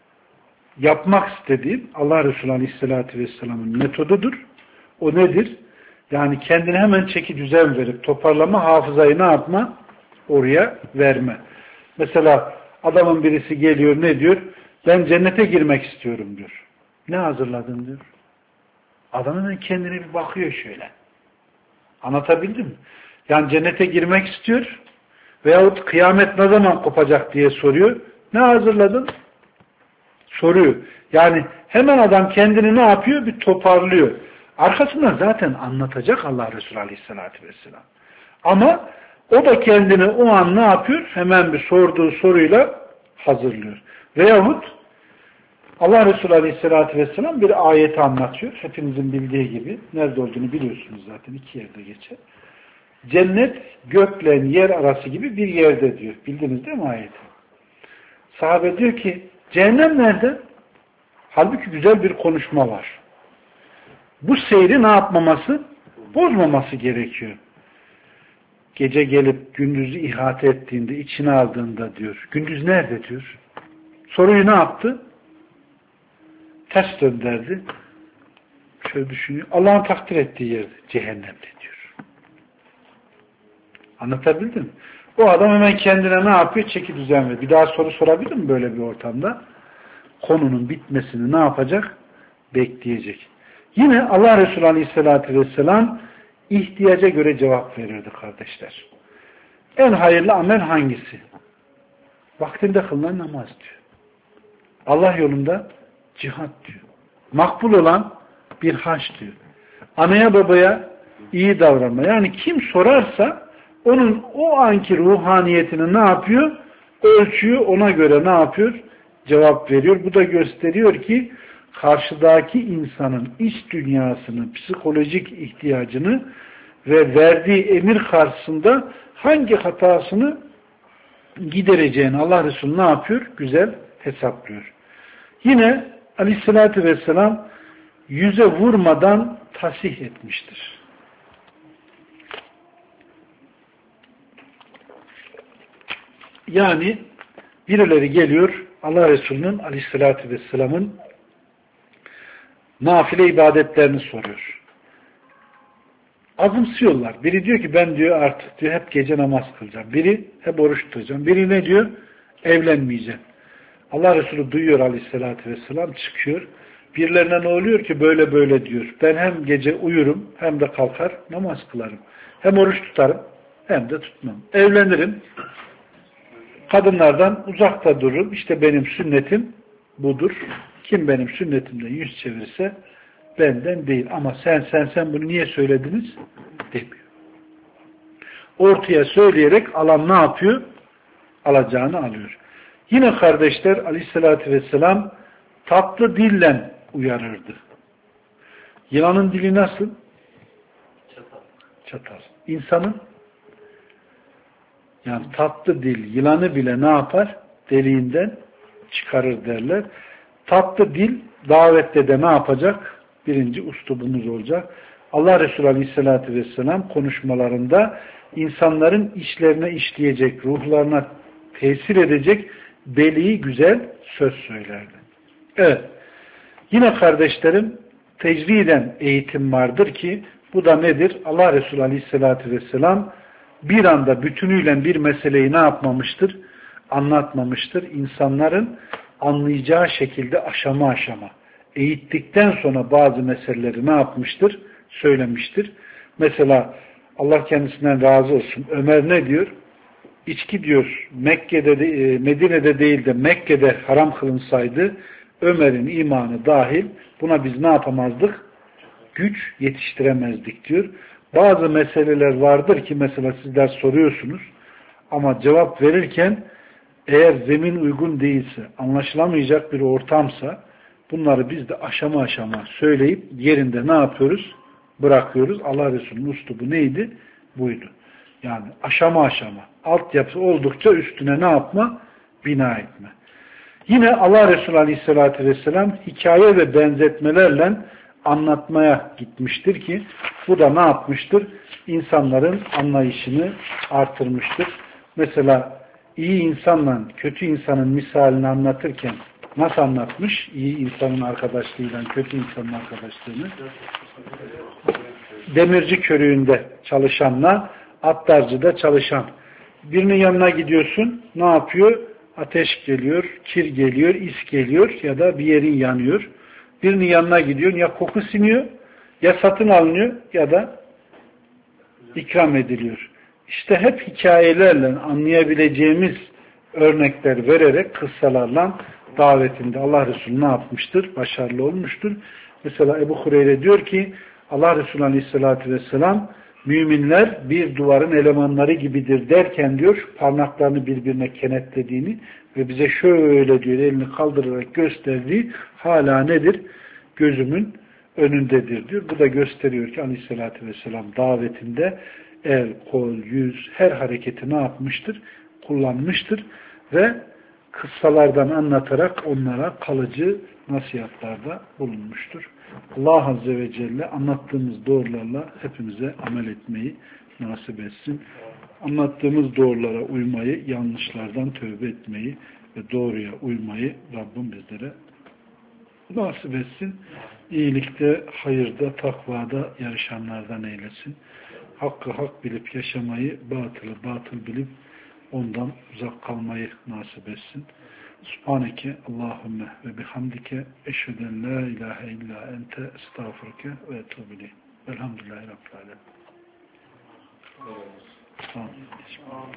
Yapmak istediğim Allah Resulü Aleyhisselatü Vesselam'ın metodudur. O nedir? Yani kendine hemen çeki düzen verip toparlama, hafızayı ne yapma? Oraya verme. Mesela adamın birisi geliyor, ne diyor? Ben cennete girmek istiyorum diyor. Ne hazırladın diyor. Adam hemen kendine bir bakıyor şöyle. Anlatabildim mi? Yani cennete girmek istiyor veyahut kıyamet ne zaman kopacak diye soruyor. Ne hazırladın? Soruyor. Yani hemen adam kendini ne yapıyor? Bir toparlıyor. Arkasından zaten anlatacak Allah Resulü Aleyhisselatü Vesselam. Ama o da kendini o an ne yapıyor? Hemen bir sorduğu soruyla hazırlıyor. Veyahut Allah Resulü Aleyhisselatü Vesselam bir ayeti anlatıyor. Hepinizin bildiği gibi. Nerede olduğunu biliyorsunuz zaten. 2 yerde geçer. Cennet gökle yer arası gibi bir yerde diyor. Bildiniz değil mi ayeti? Sahabe diyor ki cehennem nerede? Halbuki güzel bir konuşma var. Bu seyri ne yapmaması? Bozmaması gerekiyor. Gece gelip gündüzü ihate ettiğinde, içine aldığında diyor. Gündüz nerede diyor. Soruyu ne yaptı? Ters döndürdü. Şöyle düşünüyor. Allah'ın takdir ettiği yerde. Cehennemde diyor. Anlatabildim mi? O adam hemen kendine ne yapıyor? Çeki düzen veriyor. Bir daha soru sorabilir mi böyle bir ortamda? Konunun bitmesini ne yapacak? Bekleyecek. Yine Allah Resulü Aleyhisselatü Vesselam ihtiyaca göre cevap verirdi kardeşler. En hayırlı amel hangisi? Vaktinde kılınan namaz diyor. Allah yolunda cihat diyor. Makbul olan bir hac diyor. Anaya babaya iyi davranma. Yani kim sorarsa onun o anki ruhaniyetini ne yapıyor? Ölçüyor, ona göre ne yapıyor? Cevap veriyor. Bu da gösteriyor ki karşıdaki insanın iç dünyasını, psikolojik ihtiyacını ve verdiği emir karşısında hangi hatasını gidereceğini Allah Resulü ne yapıyor? Güzel hesaplıyor. Yine Aleyhisselatü Vesselam yüze vurmadan tasih etmiştir. Yani birileri geliyor Allah Resulü'nün Aleyhisselatü Vesselam'ın nafile ibadetlerini soruyor. Azımsıyorlar. Biri diyor ki ben diyor artık diyor hep gece namaz kılacağım. Biri hep oruç tutacağım. Biri ne diyor? Evlenmeyeceğim. Allah Resulü duyuyor Aleyhisselatü Vesselam, çıkıyor. Birilerine ne oluyor ki böyle böyle diyor. Ben hem gece uyurum hem de kalkar namaz kılarım. Hem oruç tutarım hem de tutmam. Evlenirim. Kadınlardan uzakta dururum. İşte benim sünnetim budur. Kim benim sünnetimden yüz çevirirse benden değil. Ama sen bunu niye söylediniz? Demiyor. Ortaya söyleyerek alan ne yapıyor? Alacağını alıyor. Yine kardeşler Aleyhisselatü Vesselam tatlı dille uyarırdı. Yılanın dili nasıl? Çatal. İnsanın yani tatlı dil yılanı bile ne yapar? Deliğinden çıkarır derler. Tatlı dil davette de ne yapacak? Birinci üslubumuz olacak. Allah Resulü Aleyhisselatü Vesselam konuşmalarında insanların içlerine işleyecek, ruhlarına tesir edecek beli güzel söz söylerdi. Evet. Yine kardeşlerim tecriden eğitim vardır ki bu da nedir? Allah Resulü Aleyhisselatü Vesselam bir anda bütünüyle bir meseleyi ne yapmamıştır? Anlatmamıştır. İnsanların anlayacağı şekilde aşama aşama eğittikten sonra bazı meseleleri ne yapmıştır? Söylemiştir. Mesela Allah kendisinden razı olsun. Ömer ne diyor? içki diyor Mekke'de Medine'de değil de Mekke'de haram kılınsaydı Ömer'in imanı dahil buna biz ne yapamazdık? Güç yetiştiremezdik diyor. Bazı meseleler vardır ki mesela sizler soruyorsunuz ama cevap verirken eğer zemin uygun değilse, anlaşılamayacak bir ortamsa bunları biz de aşama aşama söyleyip yerinde ne yapıyoruz? Bırakıyoruz. Allah Resulü'nün üslubu neydi? Buydu. Yani aşama aşama. Altyapı oldukça üstüne ne yapma? Bina etme. Yine Allah Resulü Aleyhisselatü Vesselam hikaye ve benzetmelerle anlatmaya gitmiştir ki bu da ne yapmıştır? İnsanların anlayışını artırmıştır. Mesela iyi insanla kötü insanın misalini anlatırken nasıl anlatmış? İyi insanın arkadaşlığıyla kötü insanın arkadaşlığını. Demirci körüğünde çalışanla attarcıda çalışan. Birinin yanına gidiyorsun, ne yapıyor? Ateş geliyor, kir geliyor, is geliyor ya da bir yerin yanıyor. Birinin yanına gidiyorsun, ya koku siniyor, ya satın alınıyor ya da ikram ediliyor. İşte hep hikayelerle anlayabileceğimiz örnekler vererek, kıssalarla davetinde Allah Resulü ne yapmıştır? Başarılı olmuştur. Mesela Ebu Hureyre diyor ki Allah Resulü Aleyhisselatü Vesselam müminler bir duvarın elemanları gibidir derken diyor parmaklarını birbirine kenetlediğini ve bize şöyle diyor elini kaldırarak gösterdiği hala nedir? Gözümün önündedir diyor. Bu da gösteriyor ki Aleyhisselatü Vesselam davetinde el, kol, yüz her hareketi ne yapmıştır? Kullanmıştır ve kıssalardan anlatarak onlara kalıcı nasihatlarda bulunmuştur. Allah Azze ve Celle anlattığımız doğrularla hepimize amel etmeyi nasip etsin. Anlattığımız doğrulara uymayı, yanlışlardan tövbe etmeyi ve doğruya uymayı Rabbim bizlere nasip etsin. İyilikte, hayırda, takvada yarışanlardan eylesin. Hakkı hak bilip yaşamayı, batılı batıl bilip ondan uzak kalmayı nasip etsin. Subhaneke Allahümme ve bihamdike eşheden la ilahe illa ente estağfurke ve etûbü Velhamdülillahi Rabbil alemin.